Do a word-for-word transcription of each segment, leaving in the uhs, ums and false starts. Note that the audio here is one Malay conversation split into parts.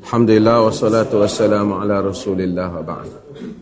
Alhamdulillah wassalatu wassalamu ala Rasulillah wa ba'd.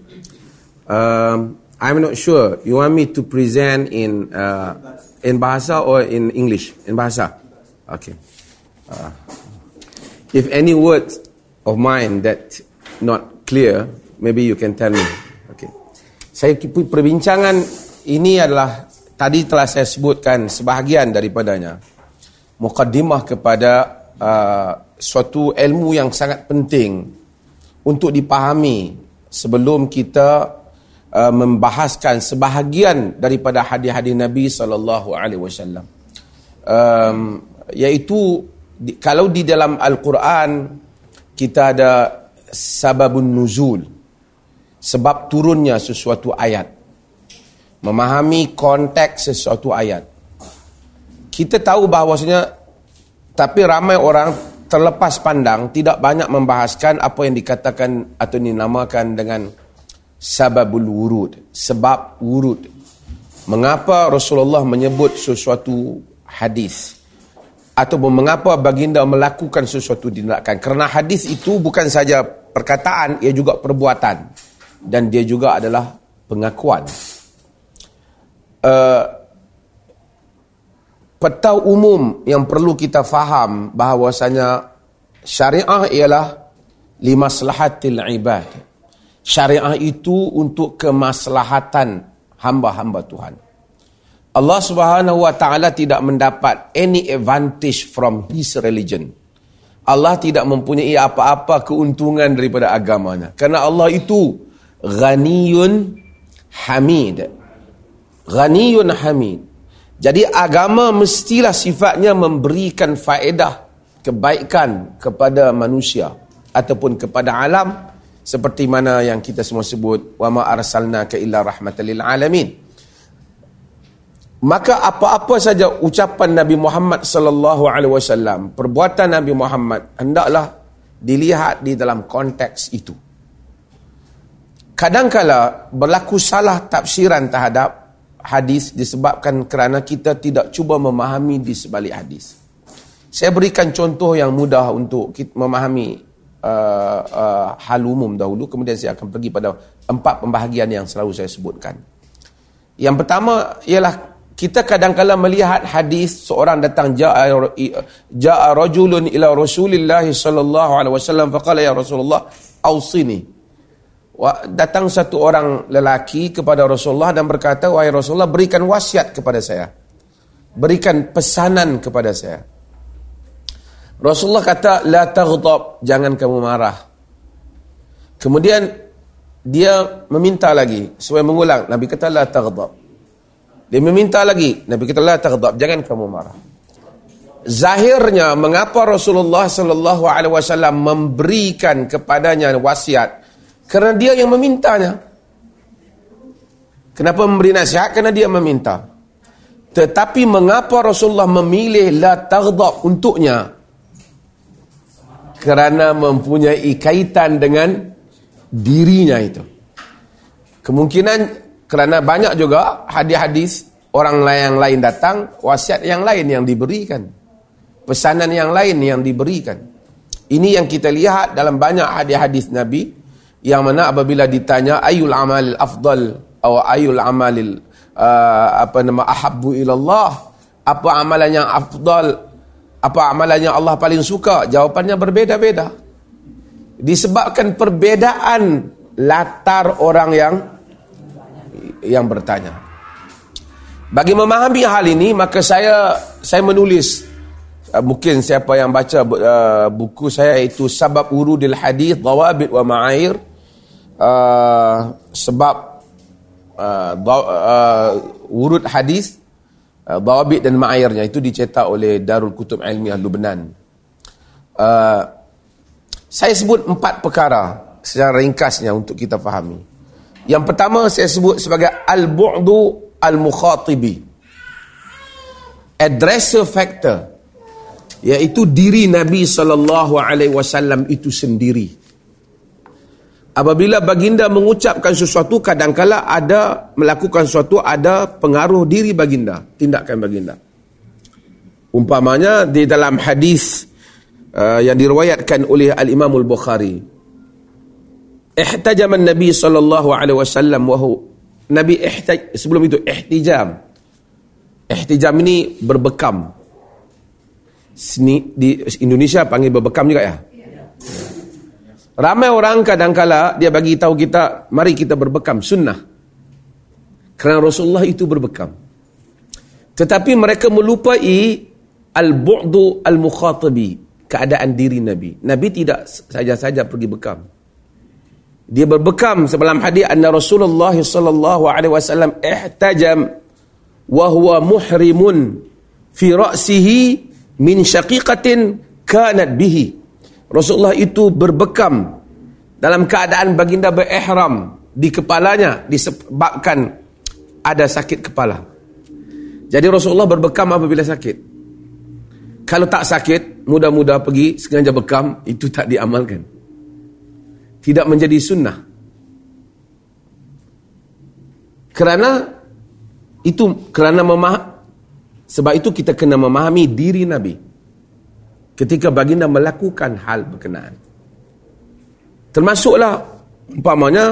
Um, I'm not sure. You want me to present in uh, in bahasa or in English? In bahasa. Okay. Uh, if any words of mine that not clear, maybe you can tell me. Okay. Saya perbincangan ini adalah tadi telah saya sebutkan sebahagian daripadanya. Muqaddimah kepada uh, suatu ilmu yang sangat penting untuk dipahami sebelum kita uh, membahaskan sebahagian daripada hadis-hadis Nabi sallallahu alaihi wasallam. Um, iaitu di, kalau di dalam Al-Quran kita ada sababun nuzul, sebab turunnya sesuatu ayat, memahami konteks sesuatu ayat. Kita tahu bahawasanya, tapi ramai orang terlepas pandang, tidak banyak membahaskan apa yang dikatakan atau dinamakan dengan sababul wurud, sebab wurud. Mengapa Rasulullah menyebut sesuatu hadis, ataupun mengapa baginda melakukan sesuatu tindakan. Kerana hadis itu bukan saja perkataan, ia juga perbuatan, dan dia juga adalah pengakuan. Uh, Peta umum yang perlu kita faham bahawasanya syariah ialah limaslahatil ibad. Syariah itu untuk kemaslahatan hamba-hamba Tuhan. Allah Subhanahu wa taala tidak mendapat any advantage from his religion. Allah tidak mempunyai apa-apa keuntungan daripada agamanya. Kerana Allah itu ghaniyun hamid. Ghaniyun hamid. Jadi agama mestilah sifatnya memberikan faedah, kebaikan kepada manusia ataupun kepada alam, seperti mana yang kita semua sebut, wa ma arsalnaka illa rahmatan lil alamin. Maka apa-apa saja ucapan Nabi Muhammad sallallahu alaihi wasallam, perbuatan Nabi Muhammad, hendaklah dilihat di dalam konteks itu. Kadangkala berlaku salah tafsiran terhadap hadis disebabkan kerana kita tidak cuba memahami di sebalik hadis. Saya berikan contoh yang mudah untuk kita memahami uh, uh, hal umum dahulu, kemudian saya akan pergi pada empat pembahagian yang selalu saya sebutkan. Yang pertama ialah kita kadang-kala melihat hadis seorang datang, ja'a ja'a rajulun ila Rasulillah sallallahu alaihi wasallam faqala ya Rasulullah awsini. Datang satu orang lelaki kepada Rasulullah dan berkata, wahai Rasulullah, berikan wasiat kepada saya, berikan pesanan kepada saya. Rasulullah kata, la taghdab, jangan kamu marah. Kemudian dia meminta lagi, supaya mengulang. Nabi kata, la taghdab. Dia meminta lagi, Nabi kata, la taghdab, jangan kamu marah. Zahirnya, mengapa Rasulullah sallallahu alaihi wasallam memberikan kepadanya wasiat? Kerana dia yang memintanya. Kenapa memberi nasihat? Kerana dia meminta. Tetapi mengapa Rasulullah memilih la taghdab untuknya? Kerana mempunyai kaitan dengan dirinya itu. Kemungkinan kerana banyak juga hadis-hadis orang lain yang lain datang, wasiat yang lain yang diberikan, pesanan yang lain yang diberikan. Ini yang kita lihat dalam banyak hadis-hadis Nabi, yang mana apabila ditanya ayul amalil afdal atau ayul amalil uh, apa nama ahabbu ilallah, apa amalan yang afdal, apa amalan yang Allah paling suka, jawapannya berbeza-beza. Disebabkan perbezaan latar orang yang yang bertanya. Bagi memahami hal ini, maka saya saya menulis, uh, mungkin siapa yang baca uh, buku saya itu Sabab Wurudil Hadis, Dawabit wa Ma'air, Uh, sebab uh, uh, wurud hadis, uh, dawabit dan ma'airnya, itu dicetak oleh Darul Kutub Ilmiah Lubnan. Uh, saya sebut empat perkara secara ringkasnya untuk kita fahami. Yang pertama saya sebut sebagai al-bu'du al-mukhatibi, addresser factor, iaitu diri Nabi sallallahu alaihi wasallam itu sendiri. Apabila baginda mengucapkan sesuatu, kadangkala ada melakukan sesuatu, ada pengaruh diri baginda, tindakan baginda. Umpamanya di dalam hadis uh, yang diriwayatkan oleh Al-Imam Al-Bukhari. Ihtajam Nabi sallallahu alaihi wasallam wa hu Nabi ihtaj sebelum itu ihtijam. Ihtijam ini berbekam. Sini, di Indonesia panggil berbekam juga ya. Ramai orang kadang-kala dia bagi tahu kita, mari kita berbekam, sunnah. Kerana Rasulullah itu berbekam. Tetapi mereka melupai al-bu'du al-mukhatabi, keadaan diri Nabi. Nabi tidak saja-saja pergi bekam. Dia berbekam sebelum hadis anna Rasulullah sallallahu alaihi wasallam ihtajam wa huwa muhrimun fi ra'sihi min syaqiqatin kanat bihi. Rasulullah itu berbekam dalam keadaan baginda berihram, di kepalanya disebabkan ada sakit kepala. Jadi Rasulullah berbekam apabila sakit. Kalau tak sakit, mudah-mudah pergi sengaja bekam, itu tak diamalkan. Tidak menjadi sunnah. Kerana itu kerana memah sebab itu kita kena memahami diri Nabi ketika baginda melakukan hal berkenaan. Termasuklah umpamanya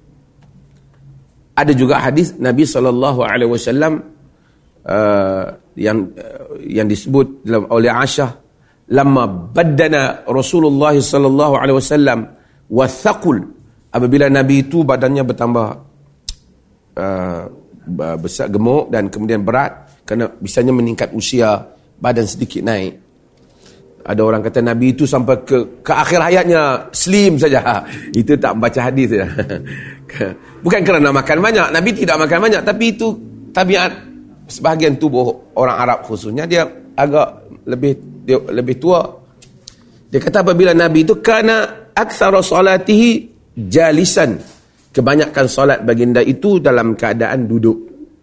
ada juga hadis Nabi sallallahu alaihi wasallam uh, yang uh, yang disebut dalam oleh Aisyah, lamma baddana Rasulullah sallallahu alaihi wasallam wathaqul, apabila Nabi itu badannya bertambah uh, besar, gemuk dan kemudian berat kerana bisanya meningkat usia, badan sedikit naik. Ada orang kata Nabi itu sampai ke ke akhir hayatnya slim saja. Itu tak membaca hadis saja. Bukan kerana makan banyak, Nabi tidak makan banyak, tapi itu tabiat sebahagian tubuh orang Arab khususnya, dia agak lebih dia lebih tua. Dia kata apabila Nabi itu kana aktsara salatihi jalisan, kebanyakan solat baginda itu dalam keadaan duduk.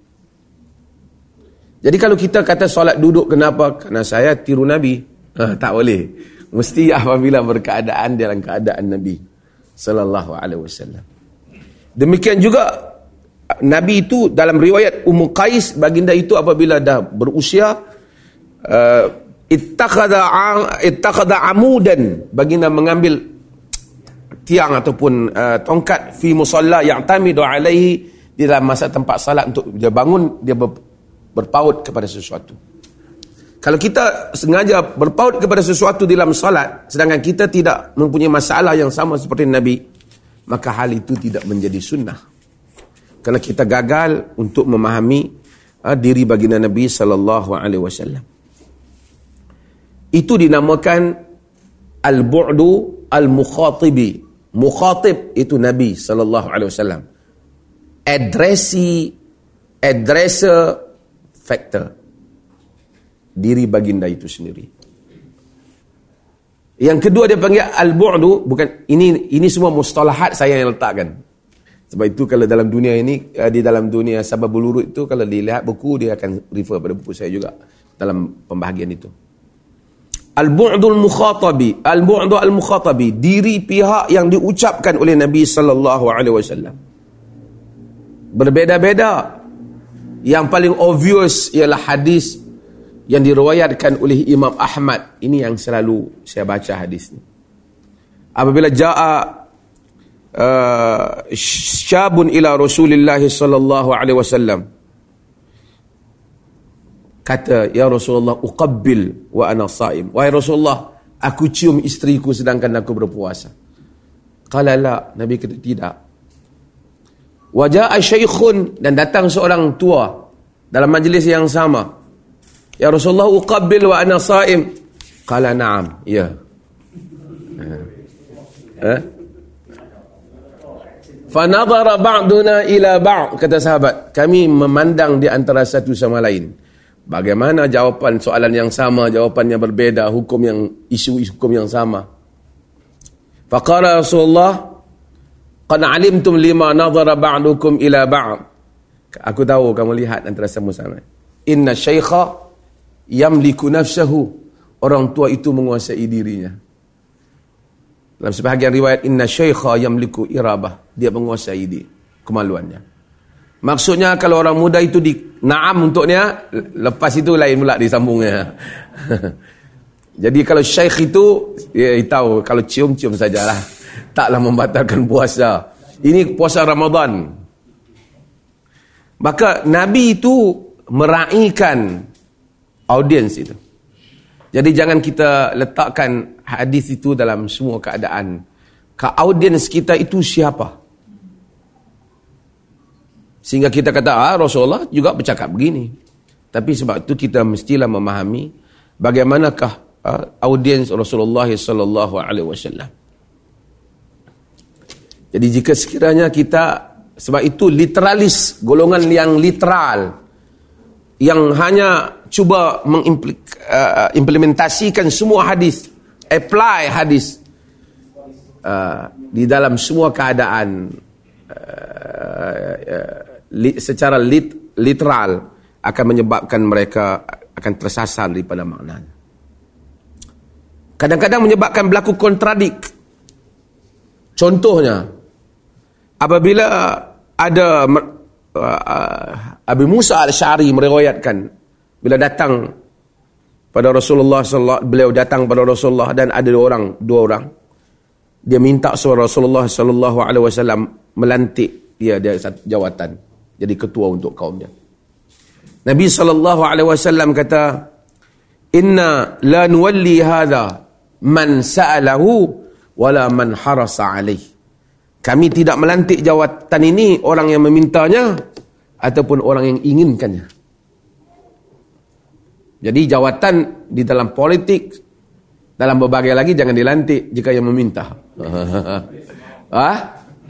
Jadi kalau kita kata solat duduk, kenapa? Kerana saya tiru Nabi. Ha, tak boleh. Mesti apabila berkeadaan dalam keadaan Nabi sallallahu alaihi wasallam. Demikian juga Nabi itu dalam riwayat Ummu Qais, baginda itu apabila dah berusia uh, ittakhadha ittakhadha amudan, baginda mengambil tiang ataupun uh, tongkat fi musalla ya'tamidu alaihi, di dalam masa tempat salat untuk dia bangun, dia ber, berpaut kepada sesuatu. Kalau kita sengaja berpaut kepada sesuatu di dalam salat sedangkan kita tidak mempunyai masalah yang sama seperti Nabi, maka hal itu tidak menjadi sunnah. Kerana kita gagal untuk memahami uh, diri baginda Nabi sallallahu alaihi wasallam. Itu dinamakan al-bu'du al-mukhatibi. Mukhatib itu Nabi sallallahu alaihi wasallam. Addressee, addresser, factor. Diri baginda itu sendiri. Yang kedua dia panggil al-bu'du, bukan ini ini semua mustalahat saya yang letakkan. Sebab itu kalau dalam dunia ini, di dalam dunia sababul wurud itu, kalau dilihat buku, dia akan refer pada buku saya juga dalam pembahagian itu. Al-bu'dul mukhatabi, al-bu'du al-mukhatabi, diri pihak yang diucapkan oleh Nabi sallallahu alaihi wasallam. Berbeza-beza. Yang paling obvious ialah hadis yang diriwayatkan oleh Imam Ahmad. Ini yang selalu saya baca hadis ni. Apabila ja'a uh, syabun ila Rasulillah sallallahu alaihi wasallam, kata, ya Rasulullah, uqabbil wa ana saim. Wahai Rasulullah, aku cium isteriku sedangkan aku berpuasa. Qala la, Nabi kata tidak. Wa ja'a syaikhun, dan datang seorang tua dalam majlis yang sama. Ya Rasulullah, uqabbil wa ana saim. Qala na'am, ya. Ha? Fa nadhara ba'duna ila ba'd, kata sahabat, kami memandang di antara satu sama lain. Bagaimana jawapan soalan yang sama, jawapannya berbeza, hukum yang isu hukum yang sama. Faqala Rasulullah, qad alimtum lima nadhara ba'dukum ila ba'd. Aku tahu kamu lihat antara sama-sama. Inna syaikha yamliku nafsahu, orang tua itu menguasai dirinya. Dalam sebahagian riwayat, inna syaikha yamliku irabah, dia menguasai diri, kemaluannya. Maksudnya kalau orang muda itu di naam untuknya, lepas itu lain pula disambungnya. Jadi kalau syekh itu, ya tahu, kalau cium-cium sajalah. Taklah membatalkan puasa. Ini puasa Ramadan. Maka Nabi itu meraihkan audiens itu. Jadi jangan kita letakkan hadis itu dalam semua keadaan. Audiens kita itu siapa? Sehingga kita kata, ah, Rasulullah juga bercakap begini. Tapi sebab itu kita mestilah memahami bagaimanakah uh, audiens Rasulullah sallallahu alaihi wasallam. Jadi jika sekiranya kita, sebab itu literalis, golongan yang literal, yang hanya cuba mengimplementasikan uh, semua hadis, apply hadis uh, di dalam semua keadaan uh, uh, li, secara lit, literal, akan menyebabkan mereka akan tersasar daripada maknanya. Kadang-kadang menyebabkan berlaku kontradik. Contohnya, apabila ada uh, Abu Musa Al-Asy'ari meriwayatkan, bila datang pada Rasulullah sallallahu, beliau datang pada Rasulullah dan ada dua orang, dua orang. Dia minta suara Rasulullah sallallahu alaihi wasallam melantik dia dia satu jawatan jadi ketua untuk kaumnya. Nabi sallallahu alaihi wasallam kata, "Inna la nuwalli hadha man sa'alahu wala man harasa alaih." Kami tidak melantik jawatan ini orang yang memintanya ataupun orang yang inginkannya. Jadi jawatan di dalam politik, dalam berbagai lagi jangan dilantik jika yang meminta. Hah?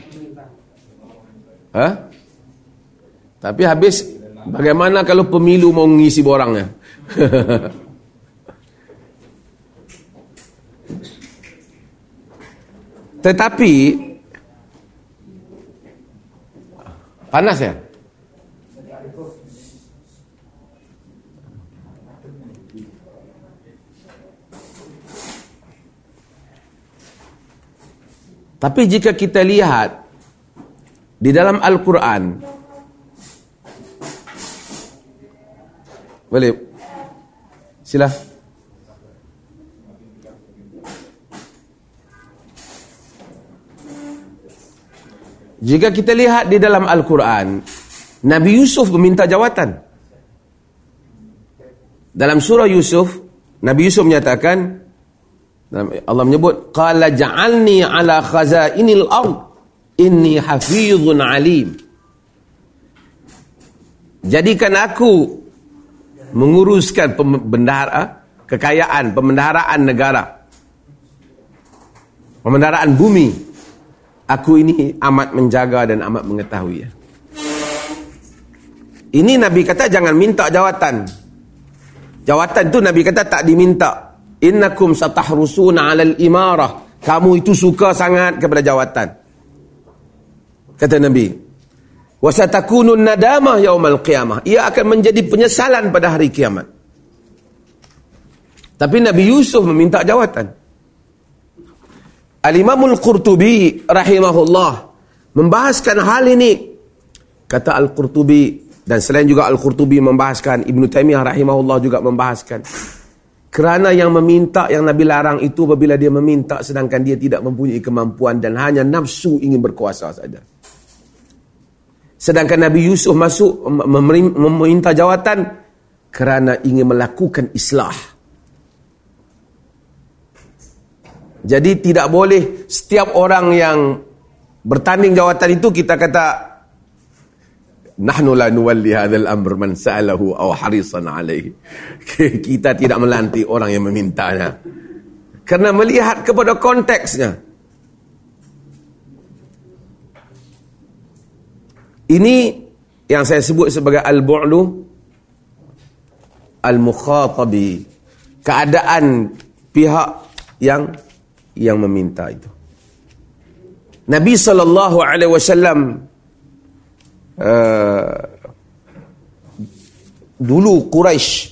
Hah? Tapi habis bagaimana kalau pemilu mau mengisi borangnya? Tetapi panas ya? Tapi jika kita lihat di dalam Al-Quran, boleh sila. Jika kita lihat di dalam Al-Quran, Nabi Yusuf meminta jawatan. Dalam surah Yusuf, Nabi Yusuf menyatakan, Allah menyebut, qala ja'alni ala khazainil ard inni hafizun alim. Jadikan aku menguruskan pembendahara, kekayaan, pemendaharaan negara, pemendaharaan bumi. Aku ini amat menjaga dan amat mengetahui. Ini Nabi kata jangan minta jawatan. Jawatan tu Nabi kata tak diminta. Innakum satahrusuna 'alal imarah. Kamu itu suka sangat kepada jawatan. Kata Nabi, wa satakunun nadamah yaumal qiyamah. Ia akan menjadi penyesalan pada hari kiamat. Tapi Nabi Yusuf meminta jawatan. Al-Imamul Qurtubi rahimahullah membahaskan hal ini. Kata Al-Qurtubi, dan selain juga Al-Qurtubi membahaskan, Ibn Taymiyah rahimahullah juga membahaskan, kerana yang meminta, yang Nabi larang itu apabila dia meminta sedangkan dia tidak mempunyai kemampuan dan hanya nafsu ingin berkuasa saja. Sedangkan Nabi Yusuf masuk meminta jawatan kerana ingin melakukan islah. Jadi tidak boleh setiap orang yang bertanding jawatan itu kita kata nahnu la nuwalli hadzal amr man sa'alahu aw harisan alaihi. Kita tidak melantik orang yang memintanya. Kerana melihat kepada konteksnya. Ini yang saya sebut sebagai al-bu'lu al-mukhatabi. Keadaan pihak yang yang meminta itu. Nabi sallallahu alaihi wasallam uh, dulu Quraisy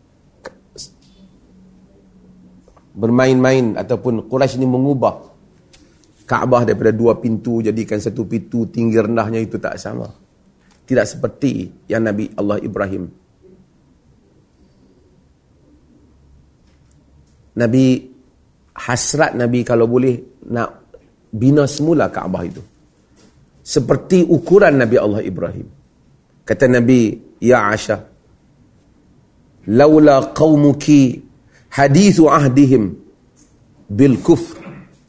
bermain-main ataupun Quraisy ini mengubah Kaabah daripada dua pintu jadikan satu pintu, tinggi rendahnya itu tak sama. Tidak seperti yang Nabi Allah Ibrahim. Nabi, hasrat Nabi kalau boleh nak bina semula Kaabah itu. Seperti ukuran Nabi Allah Ibrahim. Kata Nabi, ya Aisyah, laula qaumuki hadithu ahdihim bil kufr.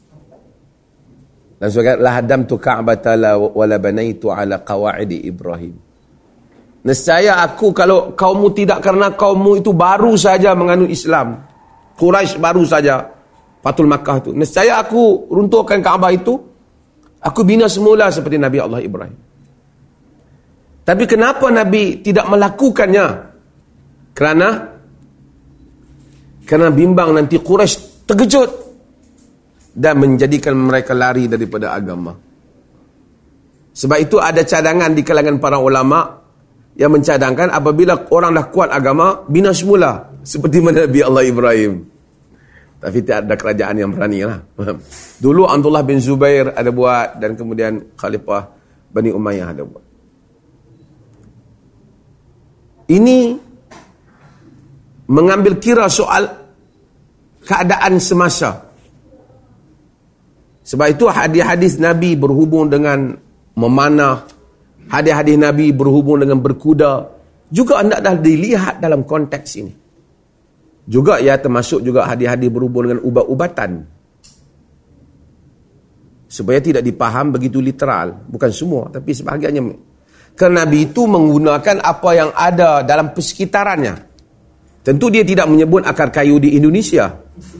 Dan sebagainya, la hadamtu Ka'bata wa la banaitu ala qawaidi Ibrahim. Nescaya aku, kalau kaummu tidak, karena kaummu itu baru saja menganut Islam, Quraisy baru saja, Fathul Makkah itu, nescaya aku runtuhkan Kaabah itu, aku bina semula seperti Nabi Allah Ibrahim. Tapi kenapa Nabi tidak melakukannya? Kerana Kerana bimbang nanti Quraisy terkejut dan menjadikan mereka lari daripada agama. Sebab itu ada cadangan di kalangan para ulama yang mencadangkan apabila orang dah kuat agama, bina semula seperti mana Nabi Allah Ibrahim. Tapi tidak ada kerajaan yang berani lah. Dulu Abdullah bin Zubair ada buat, dan kemudian Khalifah Bani Umayyah ada buat. Ini mengambil kira soal keadaan semasa. Sebab itu hadis-hadis Nabi berhubung dengan memanah, hadis-hadis Nabi berhubung dengan berkuda, juga hendaklah dilihat dalam konteks ini. Juga ya termasuk juga hadis-hadis berhubung dengan ubat-ubatan. Supaya tidak dipaham begitu literal. Bukan semua, tapi sebahagiannya. Kerana Nabi itu menggunakan apa yang ada dalam persekitarannya. Tentu dia tidak menyebut akar kayu di Indonesia.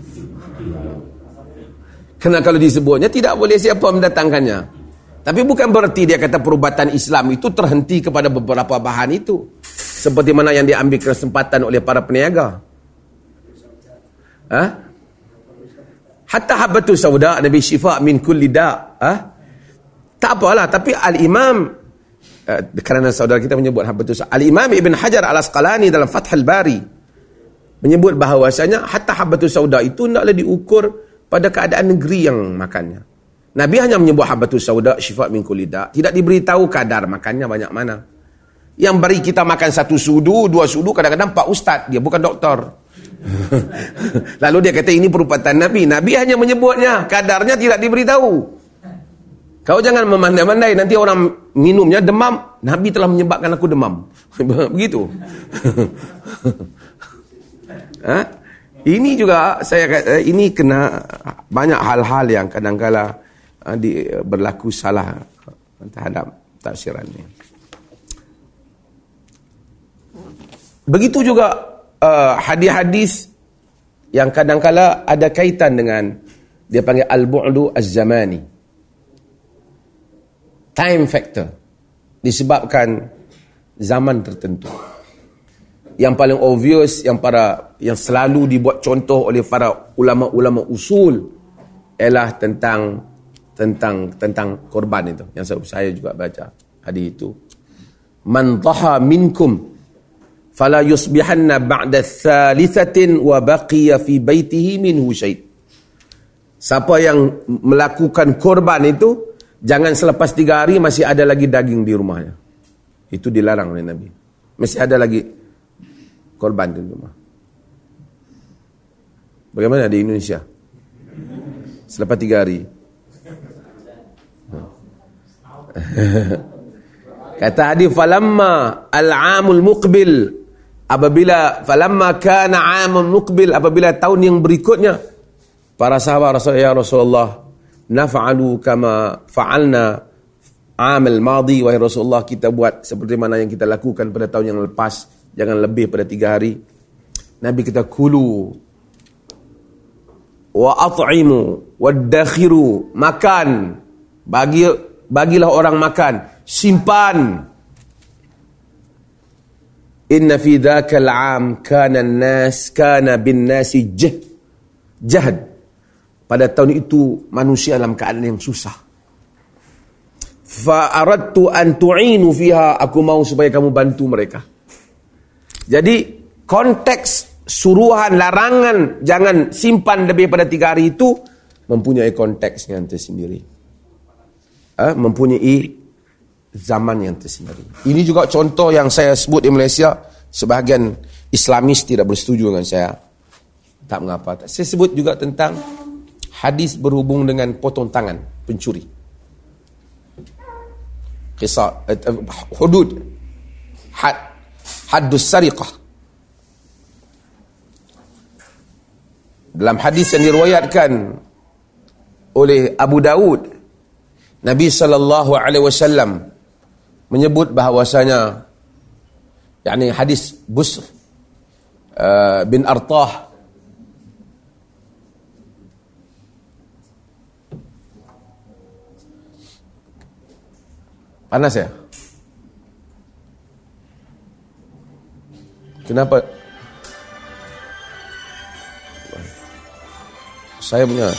Kerana kalau disebutnya, tidak boleh siapa mendatangkannya. Tapi bukan berarti dia kata perubatan Islam itu terhenti kepada beberapa bahan itu. Seperti mana yang diambil kesempatan oleh para peniaga. Ha? Hatta habatu sauda, Nabi syifa min kulli da. Ha? Tak apalah, tapi Al-Imam, uh, kerana saudara kita menyebut habatu sauda, Al-Imam Ibn Hajar Al-Asqalani dalam Fathul Bari menyebut bahawasanya hatta habatu sauda itu hendaklah diukur pada keadaan negeri yang makannya. Nabi hanya menyebut habbatus sauda syifa min kulli da, tidak diberitahu kadar makannya banyak mana. Yang beri kita makan satu sudu, dua sudu, kadang-kadang pak ustaz, dia bukan doktor. Lalu dia kata ini perubatan Nabi. Nabi hanya menyebutnya, kadarnya tidak diberitahu. Kau jangan memandai-mandai, nanti orang minumnya demam, Nabi telah menyebabkan aku demam. Begitu. Ha? Ini juga saya kata, ini kena banyak hal-hal yang kadang-kala uh, di, uh, berlaku salah terhadap tafsiran ini. Begitu juga uh, hadis-hadis yang kadang-kala ada kaitan dengan, dia panggil al-bu'du az-zamani, time factor, disebabkan zaman tertentu. Yang paling obvious, yang para yang selalu dibuat contoh oleh para ulama-ulama usul ialah tentang tentang tentang korban itu. Yang saya juga baca hadis itu. Man dhaha minkum fala yusbihanna ba'da thalithatin wa baqiya fi baitihi minhu syai'. Siapa yang melakukan korban itu, jangan selepas tiga hari masih ada lagi daging di rumahnya. Itu dilarang oleh Nabi. Masih ada lagi korban di rumah. Bagaimana di Indonesia? Selepas tiga hari. Kata hadis, falamma al-amul muqbil, apabila falamma kana amul muqbil, apabila tahun yang berikutnya, para sahabat Rasul, ya Rasulullah, naf'alu kama fa'alna amal madi, wahai Rasulullah, kita buat seperti mana yang kita lakukan pada tahun yang lepas, jangan lebih pada tiga hari. Nabi kita kulu wa at'imu waddakhiru, makan, bagi bagilah orang makan, simpan. Inna fi dzakal 'am kana an-nas kana bin-nasi jahd. Pada tahun itu manusia dalam keadaan yang susah. Fa aradtu an tu'inu fiha, aku mau supaya kamu bantu mereka. Jadi konteks suruhan, larangan jangan simpan lebih pada tiga hari itu mempunyai konteks yang tersendiri, eh, mempunyai zaman yang tersendiri. Ini juga contoh yang saya sebut di Malaysia, sebahagian Islamis tidak bersetuju dengan saya. tak mengapa. Saya sebut juga tentang hadis berhubung dengan potong tangan pencuri. Kisah uh, hudud had haddus sariqah. Dalam hadis yang diriwayatkan oleh Abu Daud, Nabi sallallahu alaihi wasallam menyebut bahawasanya, yakni hadis Busr uh, bin Artah panas ya? Kenapa? Saya punya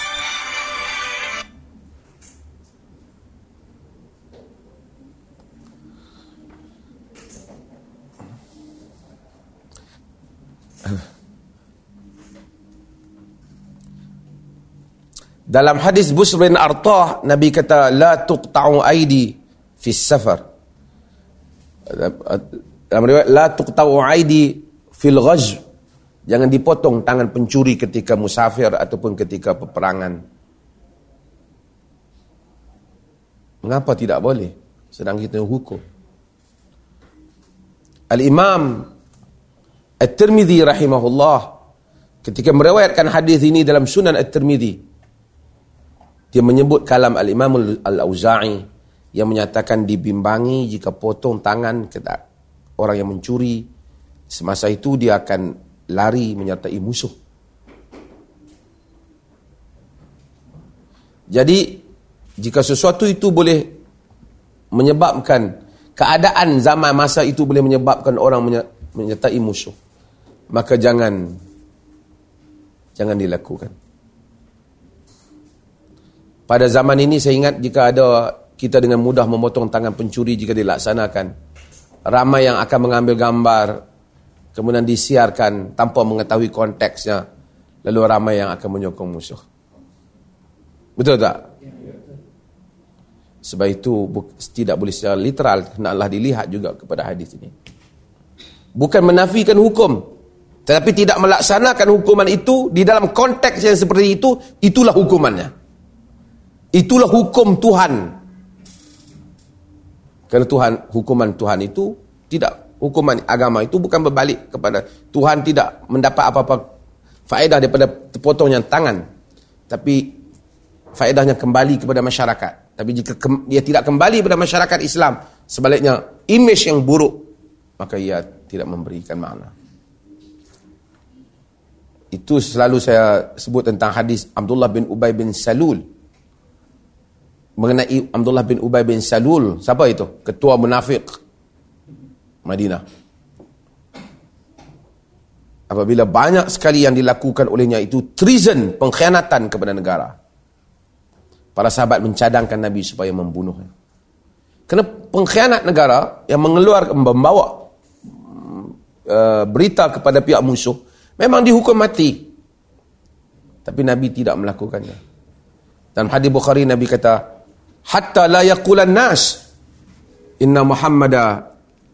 dalam hadis Busr bin Artah, Nabi kata la tuqta'u aidi fi safar. Dalam riwayat la tuqta'u aidi fil ghazw, jangan dipotong tangan pencuri ketika musafir ataupun ketika peperangan. Mengapa tidak boleh? Sedang kita hukum. Al-Imam At-Tirmidzi rahimahullah ketika meriwayatkan hadis ini dalam Sunan At-Tirmidzi, dia menyebut kalam Al-Imam Al-Auza'i yang menyatakan dibimbangi jika potong tangan orang yang mencuri, semasa itu dia akan lari menyertai musuh. Jadi jika sesuatu itu boleh menyebabkan, keadaan zaman masa itu boleh menyebabkan orang menyertai musuh, maka jangan jangan dilakukan. Pada zaman ini saya ingat jika ada kita dengan mudah memotong tangan pencuri jika dilaksanakan, ramai yang akan mengambil gambar kemudian disiarkan tanpa mengetahui konteksnya, lalu ramai yang akan menyokong musuh. Betul tak? Sebab itu tidak boleh secara literal, hendaklah dilihat juga kepada hadis ini. Bukan menafikan hukum, tetapi tidak melaksanakan hukuman itu di dalam konteks yang seperti itu, itulah hukumannya. Itulah hukum Tuhan. Kerana Tuhan, hukuman Tuhan itu tidak, hukuman agama itu bukan berbalik kepada Tuhan, tidak mendapat apa-apa faedah daripada terpotongnya tangan, tapi faedahnya kembali kepada masyarakat. Tapi jika ke, dia tidak kembali kepada masyarakat Islam, sebaliknya imej yang buruk, maka ia tidak memberikan makna. Itu selalu saya sebut tentang hadis Abdullah bin Ubay bin Salul. Mengenai Abdullah bin Ubay bin Salul, siapa itu? Ketua munafik Madinah. Apabila banyak sekali yang dilakukan olehnya itu treason, pengkhianatan kepada negara, para sahabat mencadangkan Nabi supaya membunuhnya. Kerana pengkhianat negara yang mengeluarkan, membawa uh, berita kepada pihak musuh, memang dihukum mati. Tapi Nabi tidak melakukannya. Dan hadis Bukhari, Nabi kata, hatta la yaqulan nas inna Muhammada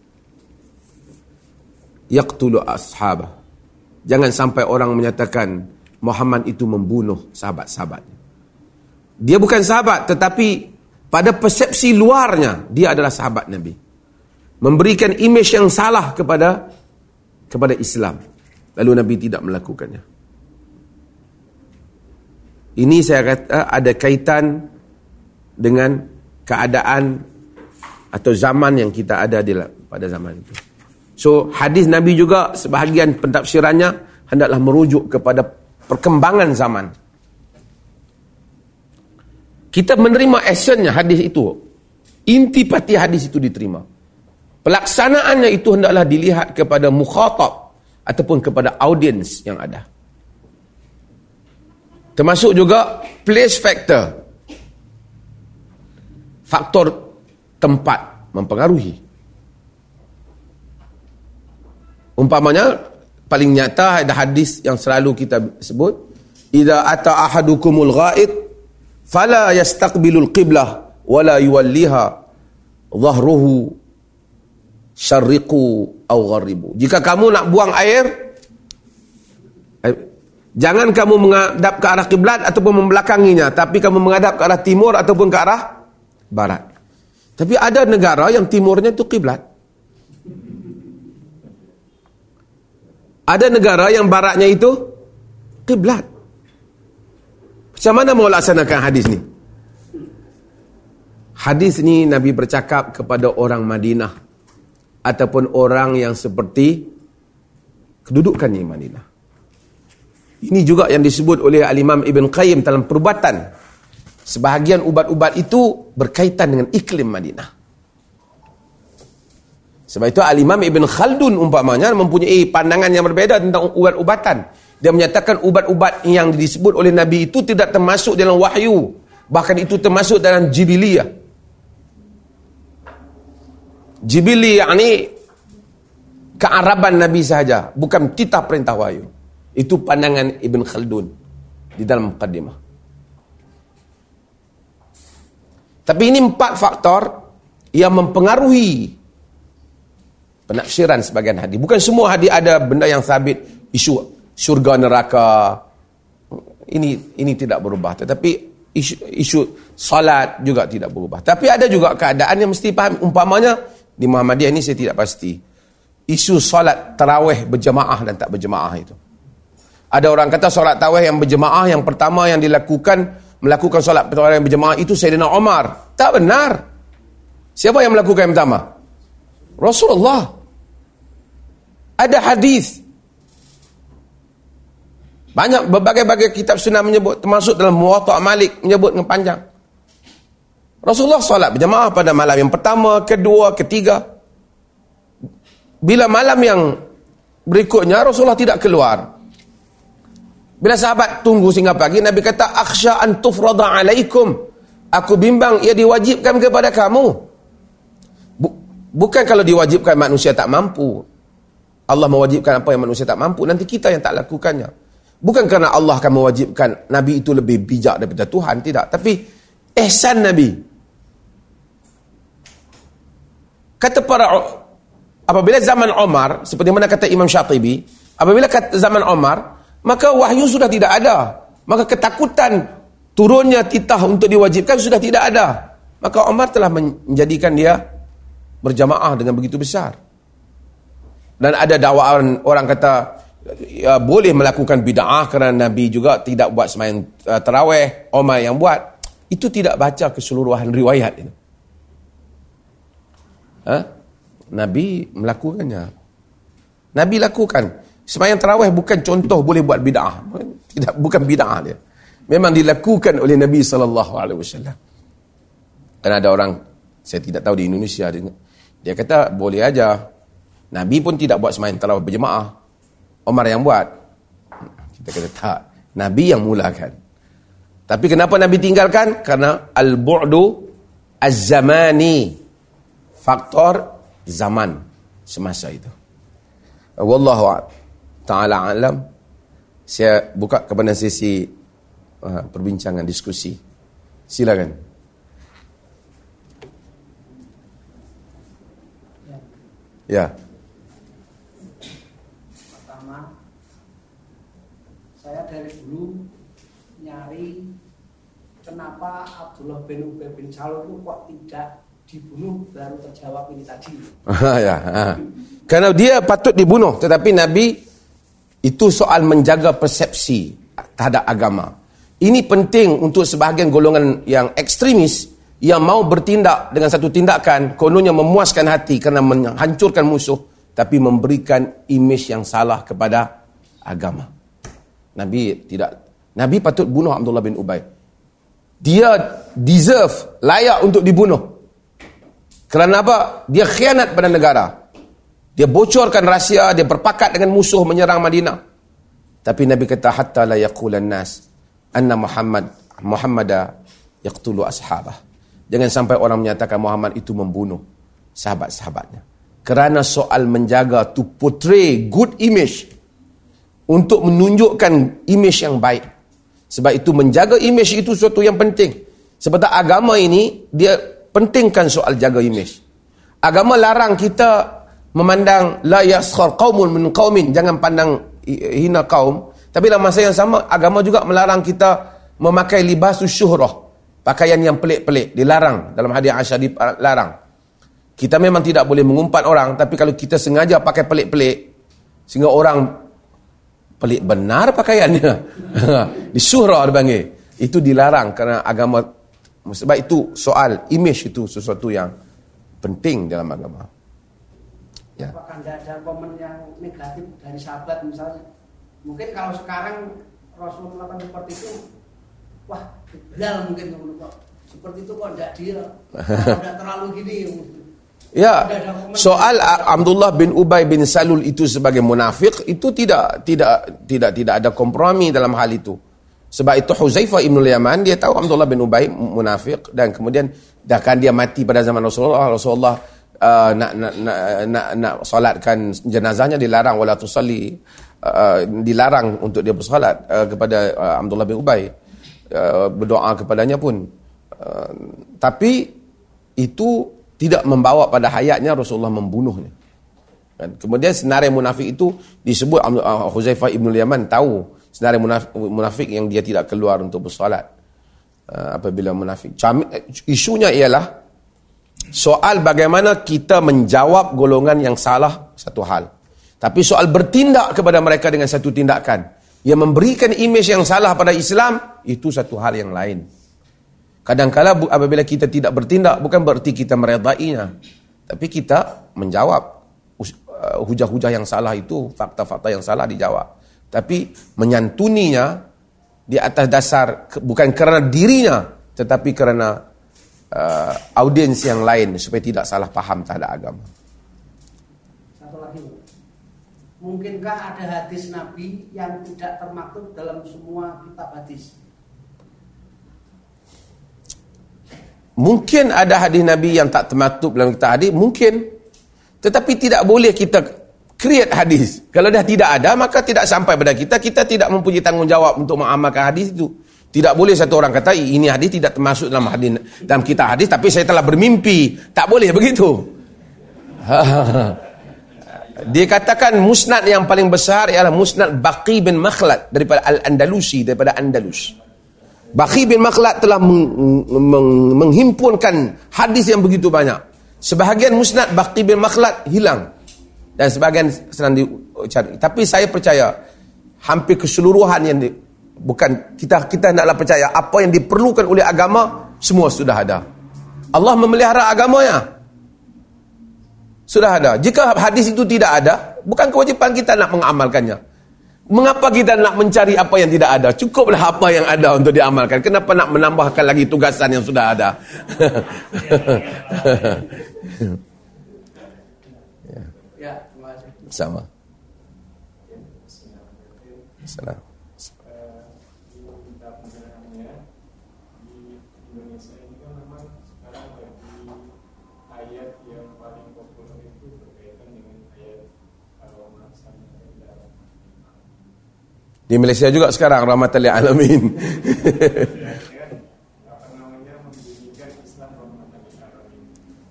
yaqtulu ashabah. Jangan sampai orang menyatakan Muhammad itu membunuh sahabat-sahabatnya. Dia bukan sahabat, tetapi pada persepsi luarnya dia adalah sahabat Nabi. Memberikan imej yang salah kepada kepada Islam. Lalu Nabi tidak melakukannya. Ini saya kata ada kaitan dengan keadaan atau zaman yang kita ada di pada zaman itu. So hadis Nabi juga sebahagian pentafsirannya hendaklah merujuk kepada perkembangan zaman. Kita menerima esennya hadis itu. Intipati hadis itu diterima. Pelaksanaannya itu hendaklah dilihat kepada mukhatab ataupun kepada audiens yang ada. Termasuk juga place factor. Faktor tempat mempengaruhi. Umpamanya paling nyata ada hadis yang selalu kita sebut, idza ata ahadukumul ghaid fala yastaqbilul qiblah wala yuwalliha dhahruhu syarriqu aw gharribu. Jika kamu nak buang air, Jangan kamu menghadap ke arah kiblat ataupun membelakanginya, tapi kamu menghadap ke arah timur ataupun ke arah barat. Tapi ada negara yang timurnya itu kiblat. Ada negara yang baratnya itu kiblat. Macam mana mau laksanakan hadis ni? Hadis ni Nabi bercakap kepada orang Madinah ataupun orang yang seperti kedudukannya Madinah. Ini juga yang disebut oleh Al-Imam Ibn Qayyim dalam Perubatan. Sebahagian ubat-ubat itu berkaitan dengan iklim Madinah. Sebab itu Al-Imam Ibn Khaldun umpamanya mempunyai pandangan yang berbeza tentang ubat-ubatan. Dia menyatakan ubat-ubat yang disebut oleh Nabi itu tidak termasuk dalam wahyu. Bahkan itu termasuk dalam jibiliyah. Jibiliyah ini kearaban Nabi sahaja, bukan titah perintah wahyu. Itu pandangan Ibn Khaldun di dalam muqaddimah. Tapi ini empat faktor yang mempengaruhi penafsiran sebagian hadis. Bukan semua hadis ada benda yang sabit, isu syurga neraka. Ini ini tidak berubah. Tetapi isu, isu salat juga tidak berubah. Tapi ada juga keadaan yang mesti faham. Umpamanya di Muhammadiyah ini saya tidak pasti. Isu salat tarawih berjemaah dan tak berjemaah itu. Ada orang kata solat tarawih yang berjemaah yang pertama yang dilakukan, melakukan solat tarawih yang berjemaah itu Sayyidina Umar. Tak benar. Siapa yang melakukan yang pertama? Rasulullah. Ada hadis. Banyak berbagai-bagai kitab sunnah menyebut, termasuk dalam Muwatta' Malik menyebut dengan panjang. Rasulullah solat berjemaah pada malam yang pertama, kedua, ketiga. Bila malam yang berikutnya Rasulullah tidak keluar. Bila sahabat tunggu sehingga pagi, Nabi kata, akhsha an tufrada alaikum. Aku bimbang ia diwajibkan kepada kamu. Bukan kalau diwajibkan manusia tak mampu. Allah mewajibkan apa yang manusia tak mampu, nanti kita yang tak lakukannya. Bukan kerana Allah akan mewajibkan Nabi itu lebih bijak daripada Tuhan, tidak. Tapi ihsan Nabi. Kata para, apabila zaman Umar, seperti mana kata Imam Syatibi, apabila kata zaman Umar, maka wahyu sudah tidak ada. Maka ketakutan turunnya titah untuk diwajibkan sudah tidak ada. Maka Umar telah menjadikan dia berjamaah dengan begitu besar. Dan ada dakwaan orang kata ya, boleh melakukan bid'ah kerana Nabi juga tidak buat sembahyang uh, tarawih, Umar yang buat. Itu tidak baca keseluruhan riwayat itu. Ha? Nabi melakukannya. Nabi lakukan. Sembahyang tarawih bukan contoh boleh buat bid'ah. Tidak, bukan bid'ah dia. Memang dilakukan oleh Nabi sallallahu alaihi wasallam. Kan ada orang, saya tidak tahu di Indonesia, dia, dia kata boleh aja. Nabi pun tidak buat sembahyang tarawih berjemaah. Umar yang buat. Kita kata tak. Nabi yang mulakan. Tapi kenapa Nabi tinggalkan? Karena al-bu'du az-zamani. Faktor zaman semasa itu. Wallahu ta'ala alam. Saya buka kepada sesi uh, perbincangan, diskusi. Silakan. Ya. Pertama, saya dari dulu nyari kenapa Abdullah bin Ubay bin Salul itu kok tidak dibunuh, baru terjawab ini tadi. Ya, ha. Karena dia patut dibunuh, tetapi Nabi itu soal menjaga persepsi terhadap agama. Ini penting untuk sebahagian golongan yang ekstremis yang mau bertindak dengan satu tindakan kononnya memuaskan hati kerana menghancurkan musuh, tapi memberikan imej yang salah kepada agama. Nabi tidak. Nabi patut bunuh Abdullah bin Ubay. Dia deserve, layak untuk dibunuh. Kerana apa? Dia khianat pada negara. Dia bocorkan rahsia, dia berpakat dengan musuh menyerang Madinah. Tapi Nabi kata hatta la yaqulan nas anna Muhammad Muhammada yaqtulu ashabah. Jangan sampai orang menyatakan Muhammad itu membunuh sahabat-sahabatnya. Kerana soal menjaga to portray good image, untuk menunjukkan image yang baik. Sebab itu menjaga image itu sesuatu yang penting. Sebab agama ini dia pentingkan soal jaga image. Agama larang kita memandang la yaskhar qaumun min qaumin, jangan pandang hina kaum, Tapi dalam masa yang sama, agama juga melarang kita memakai libasus syuhrah, pakaian yang pelik-pelik, dilarang. Dalam hadis Aisyah dilarang. Kita memang tidak boleh mengumpat orang, tapi kalau kita sengaja pakai pelik-pelik, sehingga orang pelik benar pakaiannya, di syuhrah dipanggil, itu dilarang kerana agama. Sebab itu soal image itu sesuatu yang penting dalam agama. Ya. Apakah tidak ada komen yang negatif dari sahabat misalnya? Mungkin kalau sekarang Rasulullah melakukan seperti itu, wah, Bilal mungkin kok seperti itu kok tidak dia, tidak terlalu gini. Ya, soal Abdullah bin Ubay bin Salul itu sebagai munafik, itu tidak tidak tidak tidak ada kompromi dalam hal itu. Sebab itu Huzaifah ibn al-Yaman, dia tahu Abdullah bin Ubay munafik, dan kemudian dah kan dia mati pada zaman Rasulullah. Rasulullah uh, nak, nak nak nak nak solatkan jenazahnya, dilarang wala tusalli, uh, dilarang untuk dia bersolat uh, kepada uh, Abdullah bin Ubay, uh, berdoa kepadanya pun. Uh, tapi itu tidak membawa pada hayatnya Rasulullah membunuhnya. Dan kemudian senarai munafik itu disebut uh, Huzaifah ibn al-Yaman tahu senarai munafik, munafik yang dia tidak keluar untuk bersolat uh, apabila munafik. Isunya ialah soal bagaimana kita menjawab golongan yang salah, satu hal. Tapi soal bertindak kepada mereka dengan satu tindakan yang memberikan imej yang salah pada Islam, itu satu hal yang lain. Kadang-kadang apabila kita tidak bertindak, bukan berarti kita meredainya, tapi kita menjawab uh, hujah-hujah yang salah itu, fakta-fakta yang salah dijawab. Tapi menyantuninya di atas dasar bukan kerana dirinya, tetapi kerana uh, audiens yang lain, supaya tidak salah faham terhadap agama. Satu lagi, mungkinkah ada hadis Nabi yang tidak termaktub dalam semua kitab hadis? Mungkin ada hadis Nabi yang tak termaktub dalam kitab hadis, mungkin. Tetapi tidak boleh kita create hadis. Kalau dah tidak ada, maka tidak sampai pada kita. Kita tidak mempunyai tanggungjawab untuk mengamalkan hadis itu. Tidak boleh satu orang kata, ini hadis tidak termasuk dalam hadis, dalam kitab hadis, tapi saya telah bermimpi. Tak boleh begitu. Dia katakan musnad yang paling besar ialah musnad Baqi bin Makhlad daripada Al-Andalusi, daripada Andalus. Baqi bin Makhlad telah meng, meng, menghimpunkan hadis yang begitu banyak. Sebahagian musnad Baqi bin Makhlad hilang dan sebahagian sedang dicari. Tapi saya percaya hampir keseluruhan yang di, bukan kita kita naklah percaya apa yang diperlukan oleh agama semua sudah ada. Allah memelihara agamanya. Sudah ada. Jika hadis itu tidak ada, bukan kewajipan kita nak mengamalkannya. Mengapa kita nak mencari apa yang tidak ada? Cukuplah apa yang ada untuk diamalkan. Kenapa nak menambahkan lagi tugasan yang sudah ada? Ya. Ya, terima kasih. Sama. Salam. Di Malaysia juga sekarang rahmatan lil alamin. Apa namanya, menjadikan Islam rahmatan lil alamin.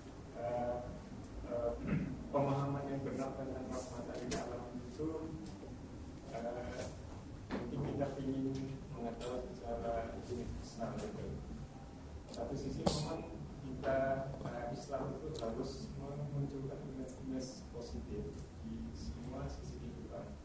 Pemahaman yang benar tentang rahmatan lil alamin itu mungkin kita ingin mengetahui secara Islam itu. Satu sisi memang kita Islam itu harus memunculkan image-image positif di semua sisi kehidupan.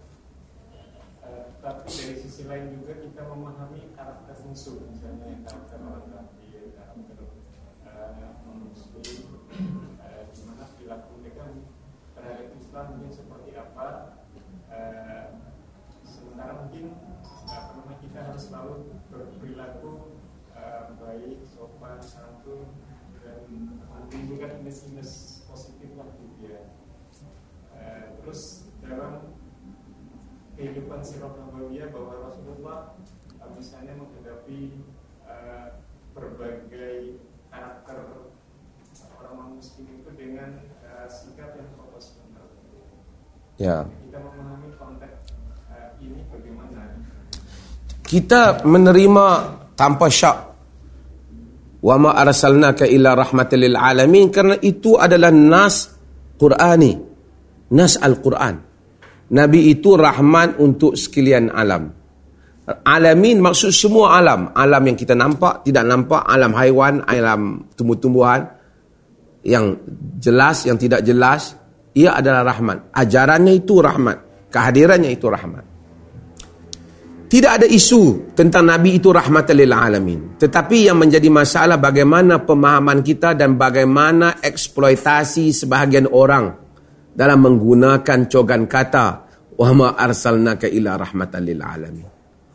Tapi dari sisi lain juga kita memahami karakter musuh, misalnya karakter orang kafir, karakter non-muslim, uh, di mana perilaku mereka terhadap Islam mungkin seperti apa. Uh, sementara mungkin apa namanya, kita harus selalu berperilaku uh, baik, sopan, santun, dan menunjukkan image-image positif lah gitu ya. Uh, terus dalam kehidupan sirah nabawiyah bahwa Rasulullah misalnya menghadapi uh, berbagai karakter orang muslim itu dengan uh, sikap yang proporsional. Ya. Kita memahami konteks uh, ini bagaimana? Kita menerima tanpa syak. Wa ma arsalnaka illa rahmatan lil alamin, kerana itu adalah nas Qur'ani, nas Al-Quran. Nabi itu rahmat untuk sekalian alam. Alamin maksud semua alam. Alam yang kita nampak, tidak nampak, alam haiwan, alam tumbuh-tumbuhan, yang jelas, yang tidak jelas, ia adalah rahmat. Ajarannya itu rahmat. Kehadirannya itu rahmat. Tidak ada isu tentang Nabi itu rahmatan lil alamin. Tetapi yang menjadi masalah bagaimana pemahaman kita dan bagaimana eksploitasi sebahagian orang dalam menggunakan cogan kata wa ma arsalnaka illa rahmatan lil alamin.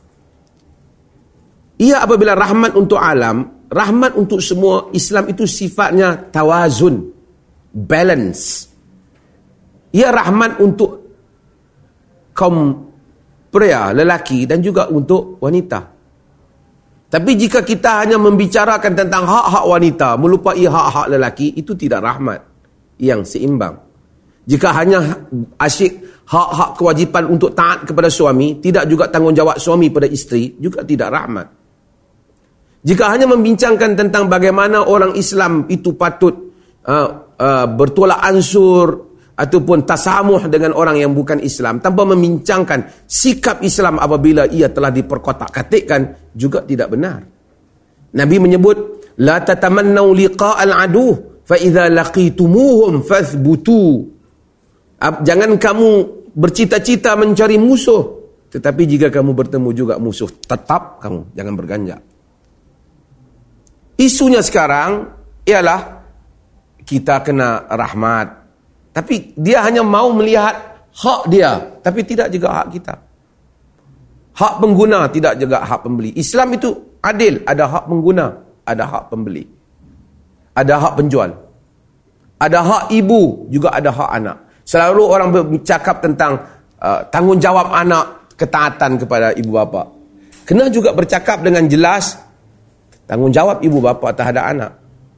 Ia apabila rahmat untuk alam, rahmat untuk semua, Islam itu sifatnya tawazun, balance. Ia rahmat untuk kaum pria, lelaki dan juga untuk wanita. Tapi jika kita hanya membicarakan tentang hak-hak wanita, melupai hak-hak lelaki, itu tidak rahmat yang seimbang. Jika hanya asyik hak-hak kewajipan untuk taat kepada suami, tidak juga tanggungjawab suami pada isteri, juga tidak rahmat. Jika hanya membincangkan tentang bagaimana orang Islam itu patut uh, uh, bertolak ansur ataupun tasamuh dengan orang yang bukan Islam, tanpa membincangkan sikap Islam apabila ia telah diperkotak-katikkan, juga tidak benar. Nabi menyebut, la tatamannau liqa'al aduh fa idza laqitumuhum fathbutu. Jangan kamu bercita-cita mencari musuh, tetapi jika kamu bertemu juga musuh, tetap kamu jangan berganjak. Isunya sekarang ialah kita kena rahmat, tapi dia hanya mau melihat hak dia, tapi tidak juga hak kita. Hak pengguna, tidak juga hak pembeli. Islam itu adil, ada hak pengguna, ada hak pembeli. Ada hak penjual. Ada hak ibu, juga ada hak anak. Selalu orang bercakap tentang uh, tanggungjawab anak, ketaatan kepada ibu bapa. Kena juga bercakap dengan jelas tanggungjawab ibu bapa terhadap anak.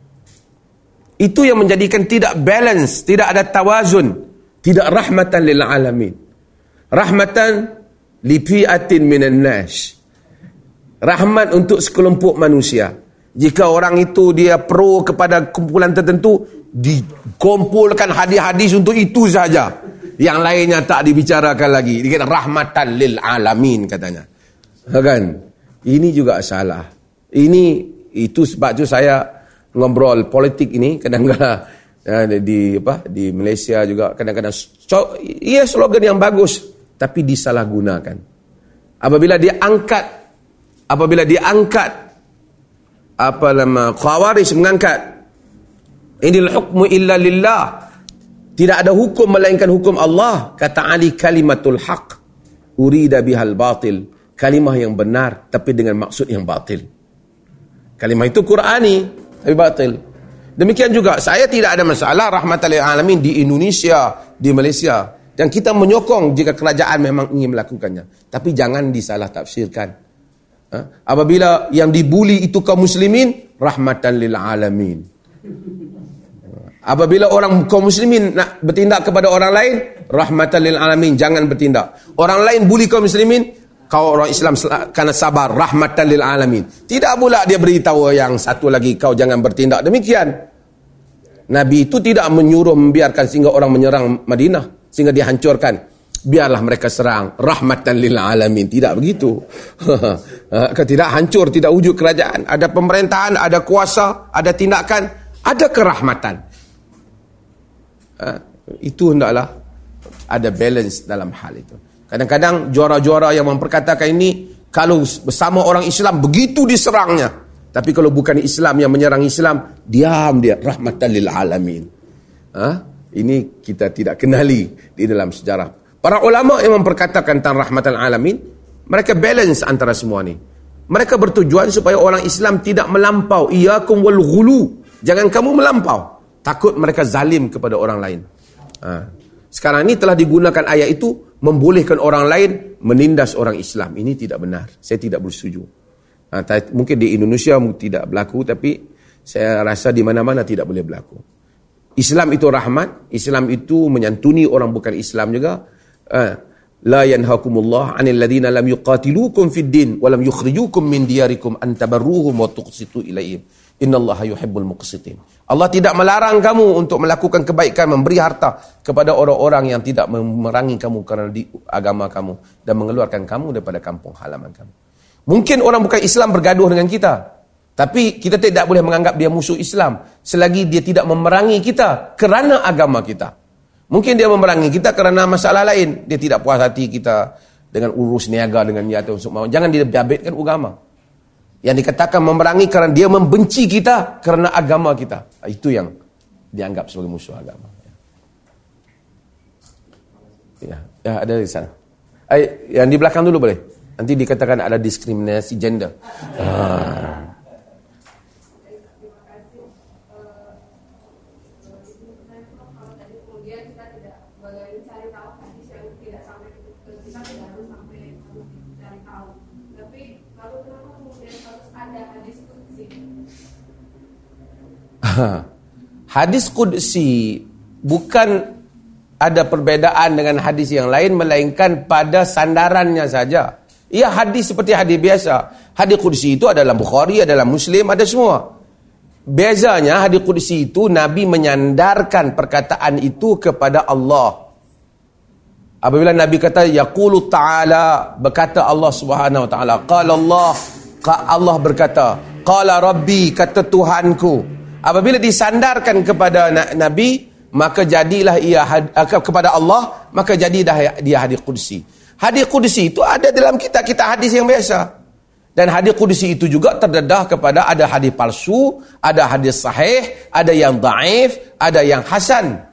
Itu yang menjadikan tidak balance, tidak ada tawazun, tidak rahmatan lil alamin. Rahmatan li fi'atin minan nas. Rahmat untuk sekelompok manusia. Jika orang itu dia pro kepada kumpulan tertentu, dikumpulkan hadis-hadis untuk itu saja. Yang lainnya tak dibicarakan lagi. Dikata rahmatan lil alamin katanya. Kan? Ini juga salah. Ini itu sebab tu saya ngobrol politik ini kadang-kadang di apa di Malaysia juga kadang-kadang ia slogan yang bagus tapi disalahgunakan. Apabila dia angkat apabila dia angkat apa nama Khawarij mengangkat inil hukmu illa lillah, tidak ada hukum melainkan hukum Allah, kata Ali kalimatul haq urida bihal batil, kalimah yang benar tapi dengan maksud yang batil. Kalimah itu Qurani tapi batil. Demikian juga saya tidak ada masalah rahmatan lil alamin di Indonesia, di Malaysia, dan kita menyokong jika kerajaan memang ingin melakukannya, tapi jangan disalah tafsirkan. Ha? Apabila yang dibuli itu kaum muslimin, rahmatan lil alamin. Apabila orang kaum muslimin nak bertindak kepada orang lain, rahmatan lil alamin, jangan bertindak. Orang lain bully kaum muslimin, kau orang Islam kena sabar, rahmatan lil alamin. Tidak pula dia beritahu yang satu lagi, kau jangan bertindak demikian. Nabi itu tidak menyuruh membiarkan sehingga orang menyerang Madinah, sehingga dihancurkan. Biarlah mereka serang, rahmatan lil alamin. Tidak begitu. Tidak hancur, tidak wujud kerajaan. Ada pemerintahan, ada kuasa, ada tindakan, ada kerahmatan. Itu hendaklah ada balance dalam hal itu. Kadang-kadang juara-juara yang memperkatakan ini, kalau bersama orang Islam begitu diserangnya. Tapi kalau bukan Islam yang menyerang Islam, diam dia, rahmatan lil alamin. Ha? Ini kita tidak kenali di dalam sejarah. Para ulama yang memperkatakan tentang rahmatan alamin, mereka balance antara semua ni. Mereka bertujuan supaya orang Islam tidak melampau. Iyakum wal ghulu. Jangan kamu melampau. Takut mereka zalim kepada orang lain. Ha. Sekarang ini telah digunakan ayat itu membolehkan orang lain menindas orang Islam. Ini tidak benar. Saya tidak bersetuju. Ha, mungkin di Indonesia tidak berlaku, tapi saya rasa di mana-mana tidak boleh berlaku. Islam itu rahmat. Islam itu menyantuni orang bukan Islam juga. Ha, la yanhakumullah 'anil ladzina lam yuqatilukum fid din wa lam yukhrijukum min diyarikum an tabarruhum wa tuqsitu ilaihim. Innallaha yuhibbul muqsitin. Allah tidak melarang kamu untuk melakukan kebaikan, memberi harta kepada orang-orang yang tidak memerangi kamu kerana di agama kamu dan mengeluarkan kamu daripada kampung halaman kamu. Mungkin orang bukan Islam bergaduh dengan kita, tapi kita tidak boleh menganggap dia musuh Islam selagi dia tidak memerangi kita kerana agama kita. Mungkin dia memerangi kita kerana masalah lain. Dia tidak puas hati kita dengan urus niaga dengan dia atau jangan dia babitkan agama. Yang dikatakan memerangi kerana dia membenci kita kerana agama kita. Itu yang dianggap sebagai musuh agama. Ya, ya ada di sana. Eh, yang di belakang dulu boleh. Nanti dikatakan ada diskriminasi gender. Ah. Hadis qudsi bukan ada perbezaan dengan hadis yang lain, melainkan pada sandarannya saja. Ia hadis seperti hadis biasa. Hadis qudsi itu ada dalam Bukhari, ada dalam Muslim, ada semua. Bezanya hadis qudsi itu Nabi menyandarkan perkataan itu kepada Allah. Apabila Nabi kata yaqulu ta'ala, berkata Allah Subhanahu wa taala, qala Allah, Allah berkata, qala rabbi, kata Tuhanku. Apabila disandarkan kepada Nabi, maka jadilah ia kepada Allah, maka jadilah dia hadis qudsi. Hadis qudsi itu ada dalam kitab-kitab hadis yang biasa. Dan hadis qudsi itu juga terdedah kepada ada hadis palsu, ada hadis sahih, ada yang dhaif, ada yang hasan.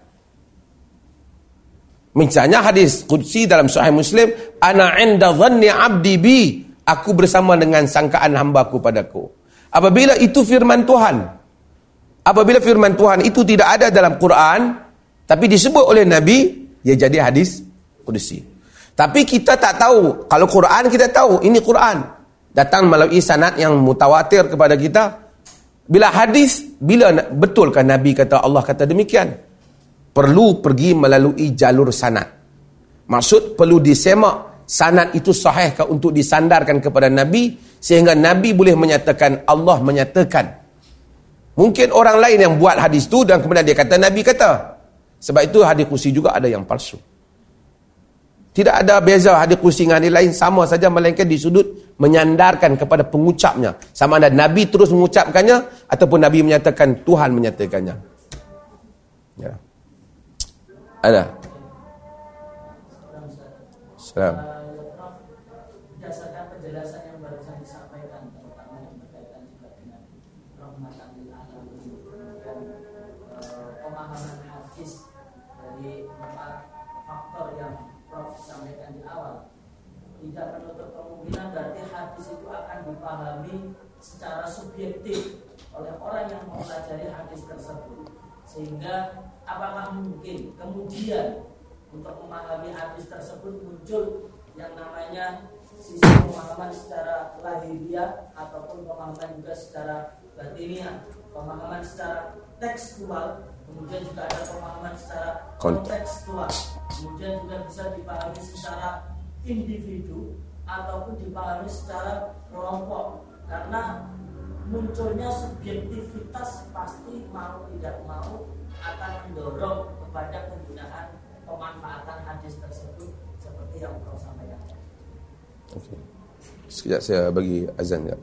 Misalnya hadis qudsi dalam Sahih Muslim, ana 'inda dhanni 'abdi bi, aku bersama dengan sangkaan hamba-Ku padaku. Apabila itu firman Tuhan, apabila firman Tuhan itu tidak ada dalam Quran, tapi disebut oleh Nabi, ia jadi hadis qudsi. Tapi kita tak tahu. Kalau Quran kita tahu, ini Quran. Datang melalui sanad yang mutawatir kepada kita. Bila hadis, bila betulkah Nabi kata, Allah kata demikian? Perlu pergi melalui jalur sanad. Maksud perlu disemak sanad itu sahihkah untuk disandarkan kepada Nabi, sehingga Nabi boleh menyatakan, Allah menyatakan. Mungkin orang lain yang buat hadis tu dan kemudian dia kata Nabi kata. Sebab itu hadis qudsi juga ada yang palsu. Tidak ada beza hadis qudsi dengan hadis lain, sama saja melainkan di sudut menyandarkan kepada pengucapnya. Sama ada Nabi terus mengucapkannya ataupun Nabi menyatakan Tuhan menyatakannya. Ya. Ada. Salam. Berdasarkan penjelasan yang barusan disampaikan, terutama yang berkaitan juga dengan rahmatan lil alamin dan pemahaman hadis dari empat faktor yang Prof sampaikan di awal, tidak menutup kemungkinan berarti hadis itu akan dipahami secara subjektif oleh orang yang mempelajari hadis tersebut, sehingga apakah mungkin kemudian untuk memahami hadis tersebut muncul yang namanya sisi pemahaman secara lahiriah ataupun pemahaman juga secara batiniah, pemahaman secara tekstual, kemudian juga ada pemahaman secara kontekstual, kemudian juga bisa dipahami secara individu ataupun dipahami secara kelompok. Karena munculnya subjektivitas pasti mau tidak mau akan mendorong kepada penggunaan pemanfaatan hadis tersebut seperti yang Prof sampaikan. Okey. Sekejap saya bagi azan sekejap.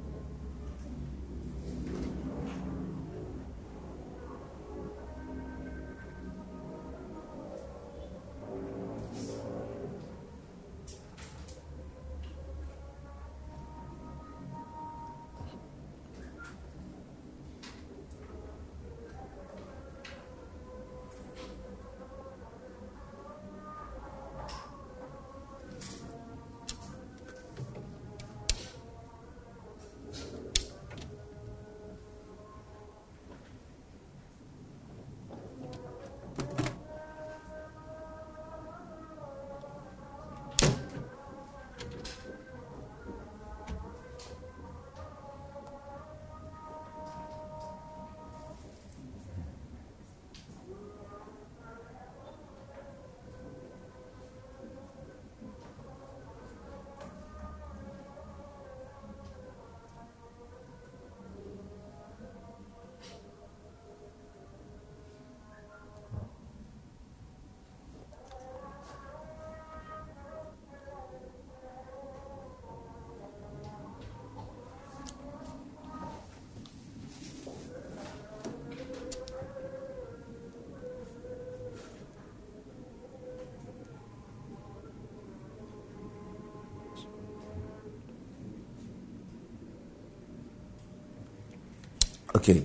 Okey.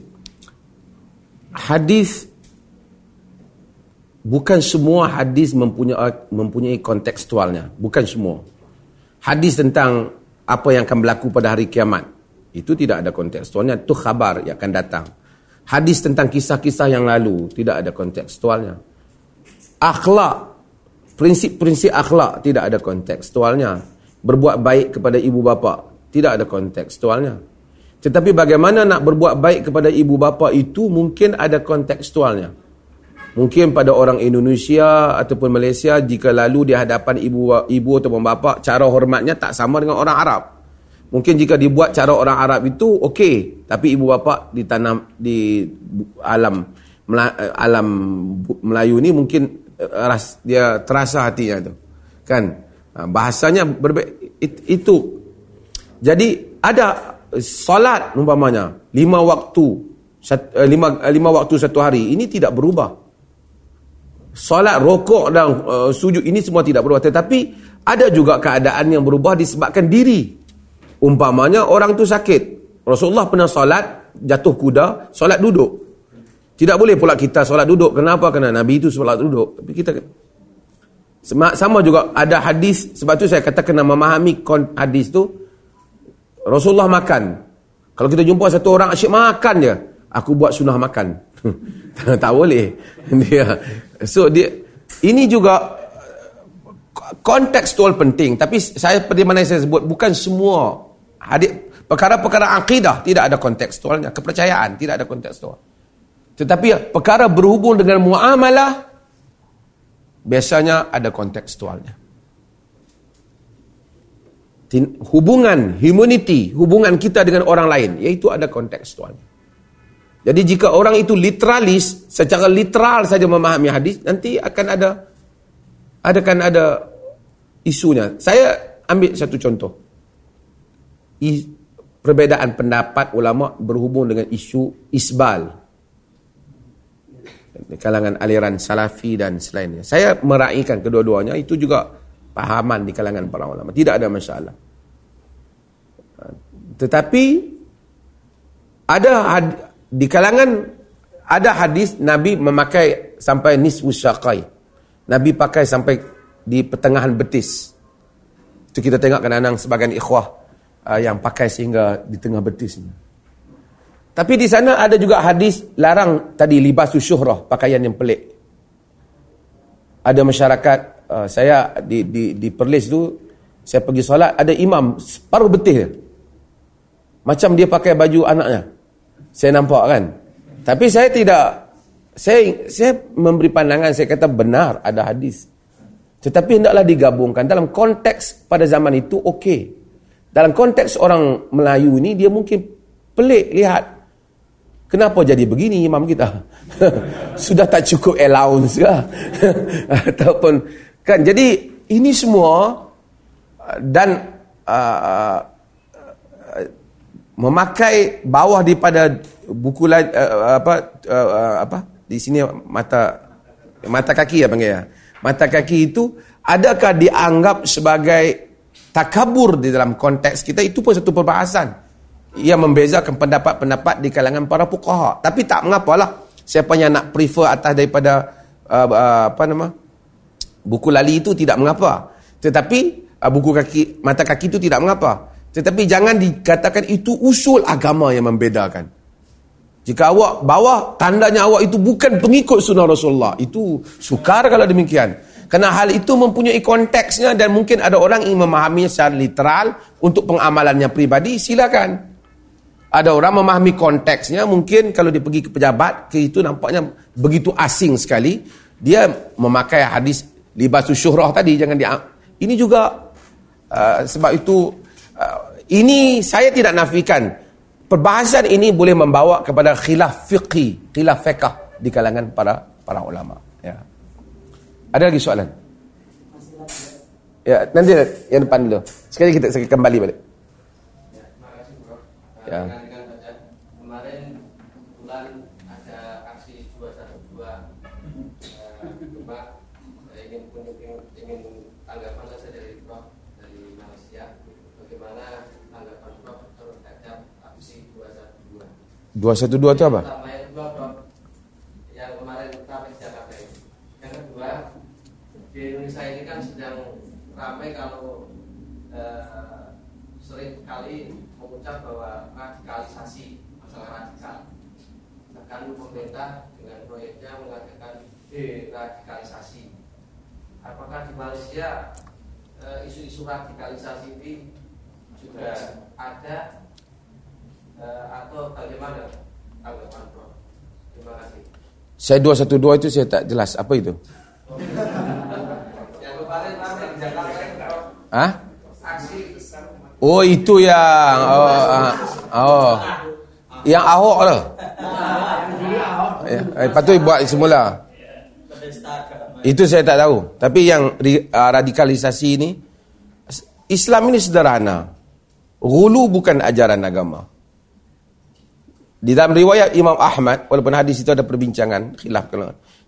Hadis, bukan semua hadis mempunyai mempunyai kontekstualnya, bukan semua. Hadis tentang apa yang akan berlaku pada hari kiamat, itu tidak ada kontekstualnya, itu khabar yang akan datang. Hadis tentang kisah-kisah yang lalu, tidak ada kontekstualnya. Akhlak, prinsip-prinsip akhlak, tidak ada kontekstualnya. Berbuat baik kepada ibu bapa, tidak ada kontekstualnya. Tetapi bagaimana nak berbuat baik kepada ibu bapa itu mungkin ada kontekstualnya. Mungkin pada orang Indonesia ataupun Malaysia, jika lalu di hadapan ibu ibu ataupun bapa, cara hormatnya tak sama dengan orang Arab. Mungkin jika dibuat cara orang Arab itu okey, tapi ibu bapa ditanam di alam alam Melayu ni mungkin ras, dia terasa hatinya tu. Kan? Bahasanya berbeza itu. Jadi ada solat umpamanya lima waktu lima lima waktu satu hari, ini tidak berubah. Solat, rokok dan uh, sujud, ini semua tidak berubah. Tetapi ada juga keadaan yang berubah disebabkan diri. Umpamanya orang tu sakit, Rasulullah pernah solat jatuh kuda, solat duduk. Tidak boleh pula kita solat duduk. Kenapa? Kerana Nabi itu solat duduk. Tapi kita sama juga ada hadis. Sebab tu saya kata kena memahami hadis tu. Rasulullah makan. Kalau kita jumpa satu orang asyik makan je, aku buat sunnah makan. Tak boleh. Dia. So dia, ini juga kontekstual penting. Tapi saya seperti mana saya sebut, bukan semua hadis, perkara-perkara akidah tidak ada kontekstualnya, kepercayaan tidak ada kontekstual. Tetapi perkara berhubung dengan muamalah biasanya ada kontekstualnya. Hubungan, humanity, hubungan kita dengan orang lain, iaitu ada kontekstualnya. Jadi jika orang itu literalis, secara literal saja memahami hadis, nanti akan ada akan ada isunya. Saya ambil satu contoh. I, perbezaan pendapat ulama berhubung dengan isu isbal di kalangan aliran salafi dan selainnya. Saya meraihkan kedua-duanya, itu juga pahaman di kalangan para ulama, tidak ada masalah. Tetapi ada had, di kalangan ada hadis Nabi memakai sampai nisfu syaqai. Nabi pakai sampai di pertengahan betis. Itu kita tengok kadang-kadang sebagian ikhwah uh, yang pakai sehingga di tengah betis. Tapi di sana ada juga hadis larang tadi libasu syuhrah, pakaian yang pelik. Ada masyarakat, uh, saya di di di Perlis tu, saya pergi solat, ada imam separuh betis dia. Macam dia pakai baju anaknya. Saya nampak kan. Tapi saya tidak, saya saya memberi pandangan, saya kata benar ada hadis. Tetapi hendaklah digabungkan dalam konteks pada zaman itu, okey. Dalam konteks orang Melayu ni, dia mungkin pelik lihat. Kenapa jadi begini imam kita? Sudah tak cukup allowance ke? Ataupun kan, jadi ini semua dan uh, memakai bawah daripada buku uh, apa uh, apa di sini mata mata kaki ya panggil ya. Mata kaki itu adakah dianggap sebagai takabur di dalam konteks kita? Itu pun satu perbahasan. Ia membezakan pendapat-pendapat di kalangan para fuqaha. Tapi tak mengapalah. Siapa yang nak prefer atas daripada uh, uh, apa nama buku lali itu tidak mengapa. Tetapi uh, buku kaki mata kaki itu tidak mengapa. Tetapi jangan dikatakan itu usul agama yang membedakan. Jika awak bawah, tandanya awak itu bukan pengikut sunnah Rasulullah. Itu sukar kalau demikian. Kerana hal itu mempunyai konteksnya dan mungkin ada orang yang memahaminya secara literal untuk pengamalannya pribadi, silakan. Ada orang memahami konteksnya, mungkin kalau dia pergi ke pejabat, ke itu nampaknya begitu asing sekali. Dia memakai hadis libasus syuhrah tadi, jangan dia. Ini juga uh, sebab itu uh, ini saya tidak nafikan. Perbahasan ini boleh membawa kepada khilaf fiqhi, khilaf fiqh di kalangan para para ulama. Ya. Ada lagi soalan? Ya, nanti yang depan dulu. Sekali kita saya kembali balik. Ya, terima kasih Bro. Ya. Dengan saja kemarin bulan ada aksi dua satu dua. Cuma saya ingin ingin, ingin tanggapan saja dari Bro dari Malaysia. Bagaimana tanggapan Bro terhadap aksi dua satu dua? dua satu dua itu apa? Pertama yang kedua Prof, yang kemarin ramai Jakarta ini. Yang kedua, di Indonesia ini kan sedang ramai kalau eh, sering kali mengucap bahwa radikalisasi, masalah radikal. Bahkan pemerintah dengan proyeknya mengatakan deradikalisasi. Apakah di Malaysia eh, isu-isu radikalisasi ini juga ada eh, atau bagaimana tanggapan Prof? Terima kasih. Saya dua satu dua itu saya tak jelas apa itu. Yang kemarin ramai di Jakarta itu Prof. Hah? Aksi. Oh itu yang oh, uh, oh. Yang Ahok lah. Ya, lepas tu buat semula. Itu saya tak tahu. Tapi yang uh, radikalisasi ini, Islam ini sederhana. Ghulu bukan ajaran agama. Di dalam riwayat Imam Ahmad, walaupun hadis itu ada perbincangan khilaf kalau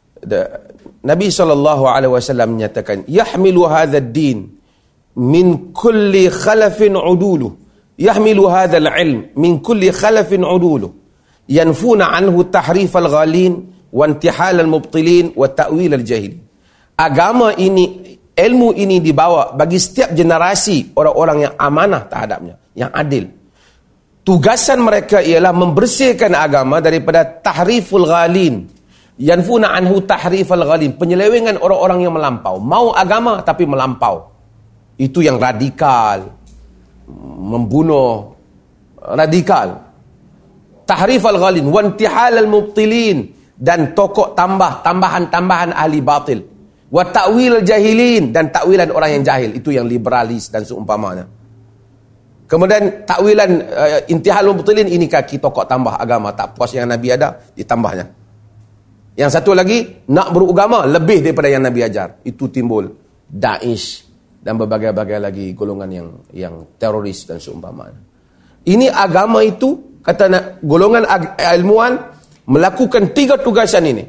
Nabi sallallahu alaihi wasallam menyatakan, "Yahmilu hadzal din min kulli khalafin udulu." Yahmilu hadzal ilm min kulli khalafin udulu. Yanfuna anhu tahrif al-ghalin wa intihal al-mubtilin wa ta'wil al-jahil. Agama ini, ilmu ini dibawa bagi setiap generasi orang-orang yang amanah terhadapnya, yang adil. Tugasan mereka ialah membersihkan agama daripada tahriful ghalin. Yanfuna anhu tahrifal ghalin, penyelewengan orang-orang yang melampau. Mau agama tapi melampau. Itu yang radikal. Membunuh, radikal. Tahrif al-ghalin wa intihal al-mubtilin, dan tokok tambah tambahan-tambahan ahli batil, wa ta'wil al-jahilin, dan takwilan orang yang jahil. Itu yang liberalis dan seumpamanya. Kemudian takwilan uh, intihal al-mubtilin, ini kaki tokok tambah agama, tak puas yang Nabi ada ditambahnya. Yang satu lagi nak beragama lebih daripada yang Nabi ajar. Itu timbul Daesh dan berbagai-bagai lagi golongan yang yang teroris dan seumpamanya. Ini agama itu, kata golongan ilmuwan, melakukan tiga tugasan ini.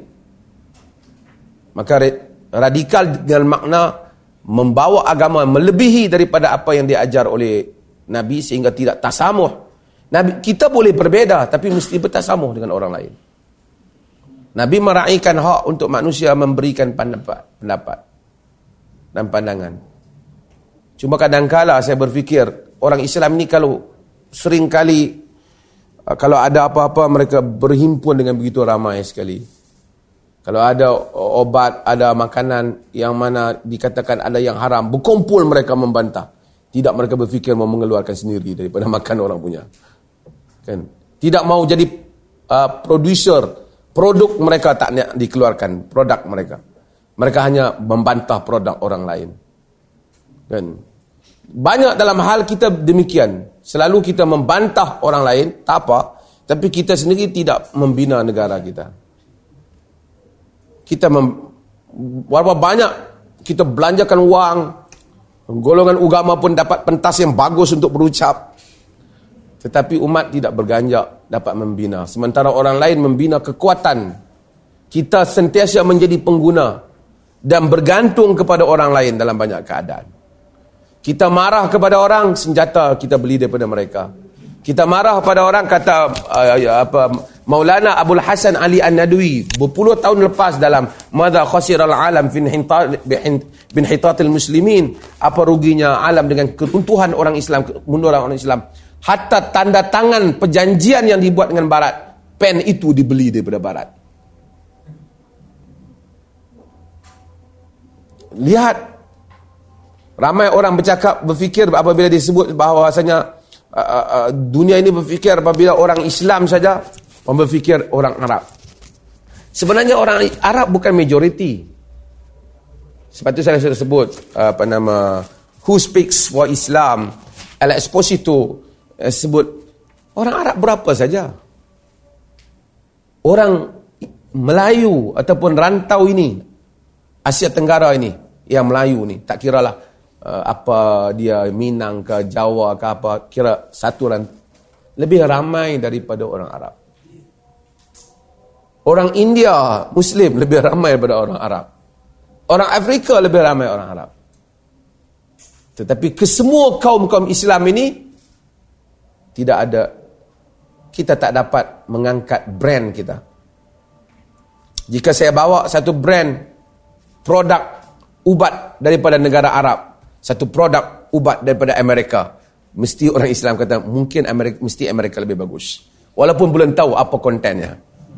Maka radikal dengan makna membawa agama melebihi daripada apa yang diajar oleh Nabi sehingga tidak tasamuh. Nabi, kita boleh berbeza tapi mesti bertasamuh dengan orang lain. Nabi meraihkan hak untuk manusia memberikan pendapat, pendapat dan pandangan. Cuma kadang-kala saya berfikir, orang Islam ni kalau sering kali, kalau ada apa-apa mereka berhimpun dengan begitu ramai sekali. Kalau ada obat, ada makanan yang mana dikatakan ada yang haram, berkumpul mereka membantah. Tidak mereka berfikir mau mengeluarkan sendiri daripada makan orang punya. Kan? Tidak mau jadi uh, producer, produk mereka tak nak dikeluarkan, produk mereka. Mereka hanya membantah produk orang lain. Kan? Banyak dalam hal kita demikian. Selalu kita membantah orang lain, tak apa, tapi kita sendiri tidak membina negara kita. Kita mem, berapa banyak kita belanjakan wang, golongan agama pun dapat pentas yang bagus untuk berucap, tetapi umat tidak berganjak dapat membina. Sementara orang lain membina kekuatan. Kita sentiasa menjadi pengguna dan bergantung kepada orang lain dalam banyak keadaan. Kita marah kepada orang, senjata kita beli daripada mereka. Kita marah pada orang, kata uh, apa Maulana Abul Hasan Ali An-Nadwi berpuluh tahun lepas dalam Madza khasiral alam bin hitatil muslimin, apa ruginya alam dengan keruntuhan orang Islam, kemunduran orang Islam. Hatta tanda tangan perjanjian yang dibuat dengan barat, pen itu dibeli daripada barat. Lihat, ramai orang bercakap, berfikir apabila disebut bahawasanya uh, uh, dunia ini berfikir apabila orang Islam saja, orang berfikir orang Arab. Sebenarnya orang Arab bukan majoriti. Sebab itu saya sudah sebut uh, apa nama Who Speaks for Islam, Al Exposito uh, sebut orang Arab berapa saja. Orang Melayu ataupun rantau ini, Asia Tenggara ini, yang Melayu ni, tak kiralah Uh, apa dia Minang ke Jawa ke apa, kira satu rant, lebih ramai daripada orang Arab. Orang India Muslim lebih ramai daripada orang Arab. Orang Afrika lebih ramai orang Arab. Tetapi kesemua kaum-kaum Islam ini tidak ada kita tak dapat mengangkat brand kita. Jika saya bawa satu brand produk ubat daripada negara Arab, satu produk ubat daripada Amerika, mesti orang Islam kata mungkin Amerika, mesti Amerika lebih bagus, walaupun belum tahu apa kontennya.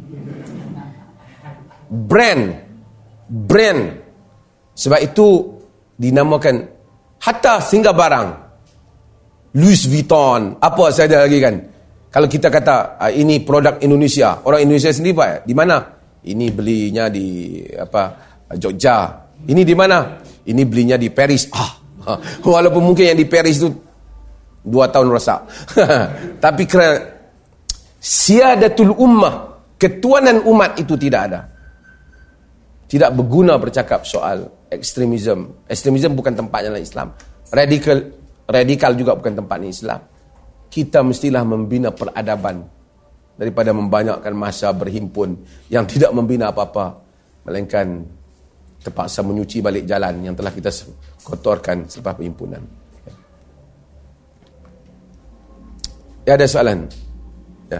Brand, brand. Sebab itu dinamakan hatta singgah barang, Louis Vuitton, apa saja lagi kan. Kalau kita kata ah, ini produk Indonesia, orang Indonesia sendiri Pak, di mana? Ini belinya di apa Jogja. Ini di mana? Ini belinya di Paris. Ah, walaupun mungkin yang di Paris itu dua tahun rosak. Tapi kerana siadatul ummah, ketuanan umat itu tidak ada. Tidak berguna bercakap soal ekstremisme. Ekstremisme bukan tempatnya dalam Islam. Radikal, radikal juga bukan tempatnya Islam. Kita mestilah membina peradaban daripada membanyakkan masa berhimpun yang tidak membina apa-apa, melainkan terpaksa menyuci balik jalan yang telah kita kotorkan selepas perhimpunan. Ya, ada soalan? Ya.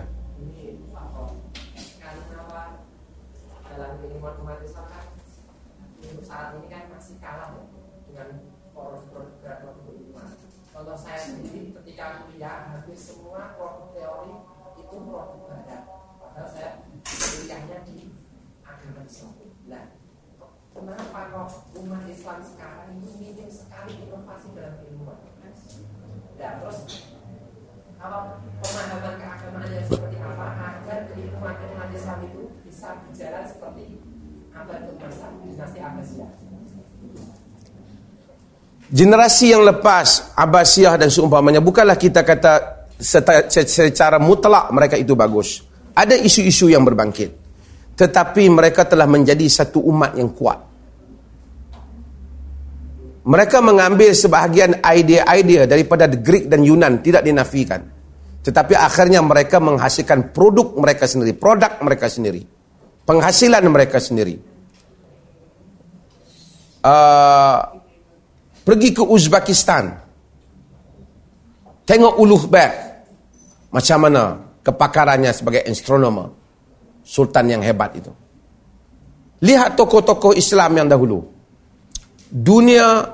Kalau saya sendiri ketika kuliah hampir semua produk teori itu produk barat, padahal saya kuliahnya di agama Islam. Nah, kenapa kok umat Islam sekarang itu minim sekali inovasi dalam ilmuwan? Nah, terus apa pemahaman keagamaannya seperti apa agar keilmuan umat Islam itu bisa berjalan seperti abad keemasan dinasti Abbasiyah? Generasi yang lepas Abbasiyah dan seumpamanya, bukanlah kita kata secara mutlak mereka itu bagus. Ada isu-isu yang berbangkit, tetapi mereka telah menjadi satu umat yang kuat. Mereka mengambil sebahagian idea-idea daripada Greek dan Yunan, tidak dinafikan, tetapi akhirnya mereka menghasilkan produk mereka sendiri, produk mereka sendiri, penghasilan mereka sendiri. Uh, Pergi ke Uzbekistan, tengok Ulughbek Beg, macam mana kepakarannya sebagai astronomer, sultan yang hebat itu. Lihat tokoh-tokoh Islam yang dahulu. Dunia,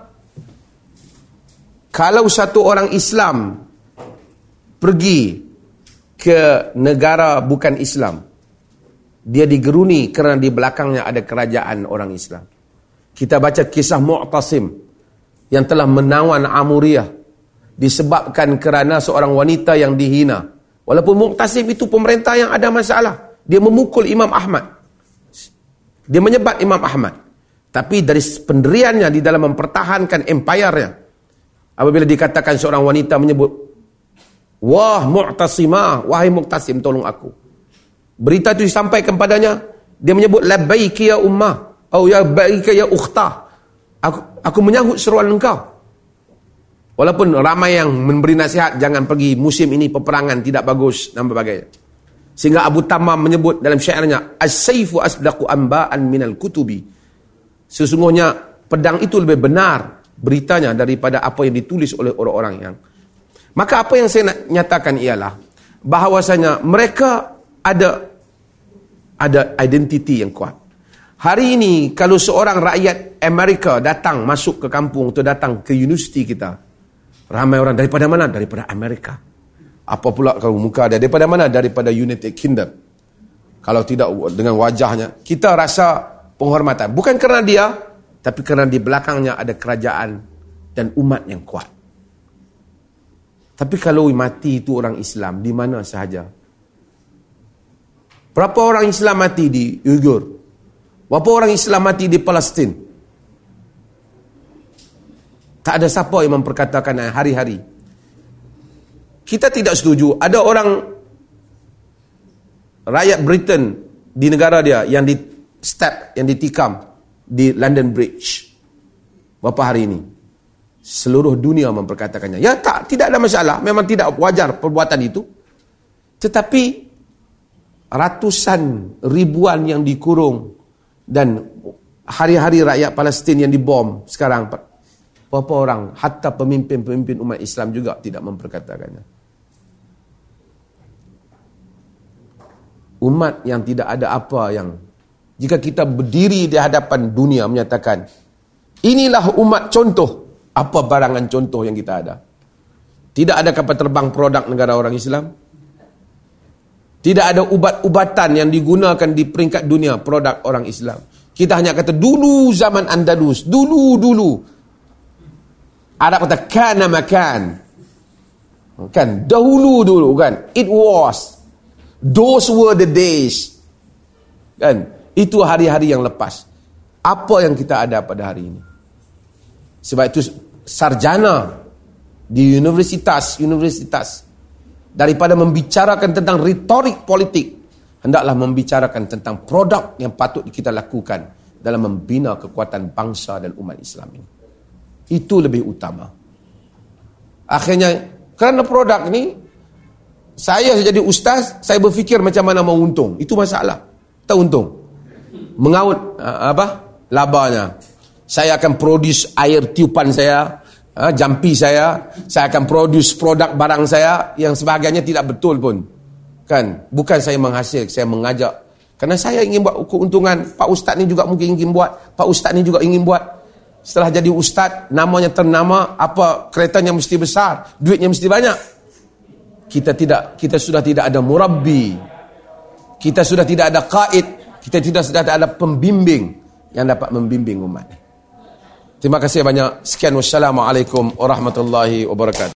kalau satu orang Islam pergi ke negara bukan Islam, dia digeruni kerana di belakangnya ada kerajaan orang Islam. Kita baca kisah Mu'tasim yang telah menawan Amuriyah disebabkan kerana seorang wanita yang dihina. Walaupun Mu'tasim itu pemerintah yang ada masalah, dia memukul Imam Ahmad, dia menyebat Imam Ahmad, tapi dari pendiriannya di dalam mempertahankan empire-nya, apabila dikatakan seorang wanita menyebut, wah Mu'tasimah, wahai Mu'tasim, tolong aku, berita itu disampaikan padanya, dia menyebut labbaiki ya ummah, atau ya baika ya ukhtah, Aku, aku menyahut seruan engkau. Walaupun ramai yang memberi nasihat, jangan pergi musim ini peperangan, tidak bagus dan berbagai. Sehingga Abu Tamam menyebut dalam syairnya, as-sayfu asdaqu amba'an minal kutubi. Sesungguhnya pedang itu lebih benar beritanya daripada apa yang ditulis oleh orang-orang yang. Maka apa yang saya nak nyatakan ialah bahawasanya mereka ada ada identiti yang kuat. Hari ini kalau seorang rakyat Amerika datang masuk ke kampung atau datang ke universiti kita, ramai orang daripada mana? Daripada Amerika. Apa pula kalau muka dia? Daripada mana? Daripada United Kingdom. Kalau tidak dengan wajahnya, kita rasa penghormatan. Bukan kerana dia, tapi kerana di belakangnya ada kerajaan dan umat yang kuat. Tapi kalau mati itu orang Islam, di mana sahaja? Berapa orang Islam mati di Uyghur? Berapa orang Islam mati di Palestin? Tak ada siapa yang memperkatakan hari-hari. Kita tidak setuju. Ada orang rakyat Britain di negara dia yang di step, yang ditikam di London Bridge. Berapa hari ini? Seluruh dunia memperkatakannya. Ya tak, tidak ada masalah. Memang tidak wajar perbuatan itu. Tetapi ratusan ribuan yang dikurung dan hari-hari rakyat Palestin yang dibom sekarang, berapa orang, hatta pemimpin-pemimpin umat Islam juga tidak memperkatakannya. umat yang tidak ada apa yang, jika kita berdiri di hadapan dunia menyatakan, inilah umat contoh, apa barangan contoh yang kita ada? Tidak ada kapal terbang produk negara orang Islam. Tidak ada ubat-ubatan yang digunakan di peringkat dunia produk orang Islam. Kita hanya kata dulu zaman Andalus, dulu-dulu. Arab kata kana makan. Kan, dahulu-dulu kan. It was. Those were the days. Kan, itu hari-hari yang lepas. Apa yang kita ada pada hari ini? Sebab itu sarjana di universitas-universitas, daripada membicarakan tentang retorik politik, hendaklah membicarakan tentang produk yang patut kita lakukan dalam membina kekuatan bangsa dan umat Islam ini. Itu lebih utama. Akhirnya, kerana produk ini, saya jadi ustaz, saya berfikir macam mana mau untung. Itu masalah. Tak untung. Mengaut apa? Labanya. Saya akan produce air tiupan saya, ha, jampi saya, saya akan produce produk barang saya, yang sebagainya tidak betul pun. Kan? Bukan saya menghasil, saya mengajak. Kerana saya ingin buat keuntungan, Pak Ustaz ni juga mungkin ingin buat, Pak Ustaz ni juga ingin buat. Setelah jadi ustaz, namanya ternama, apa keretanya mesti besar, duitnya mesti banyak. Kita tidak, kita sudah tidak ada murabbi. Kita sudah tidak ada qaid, kita tidak sudah ada pembimbing yang dapat membimbing umat. Terima kasih banyak. Sekian, wassalamualaikum warahmatullahi wabarakatuh.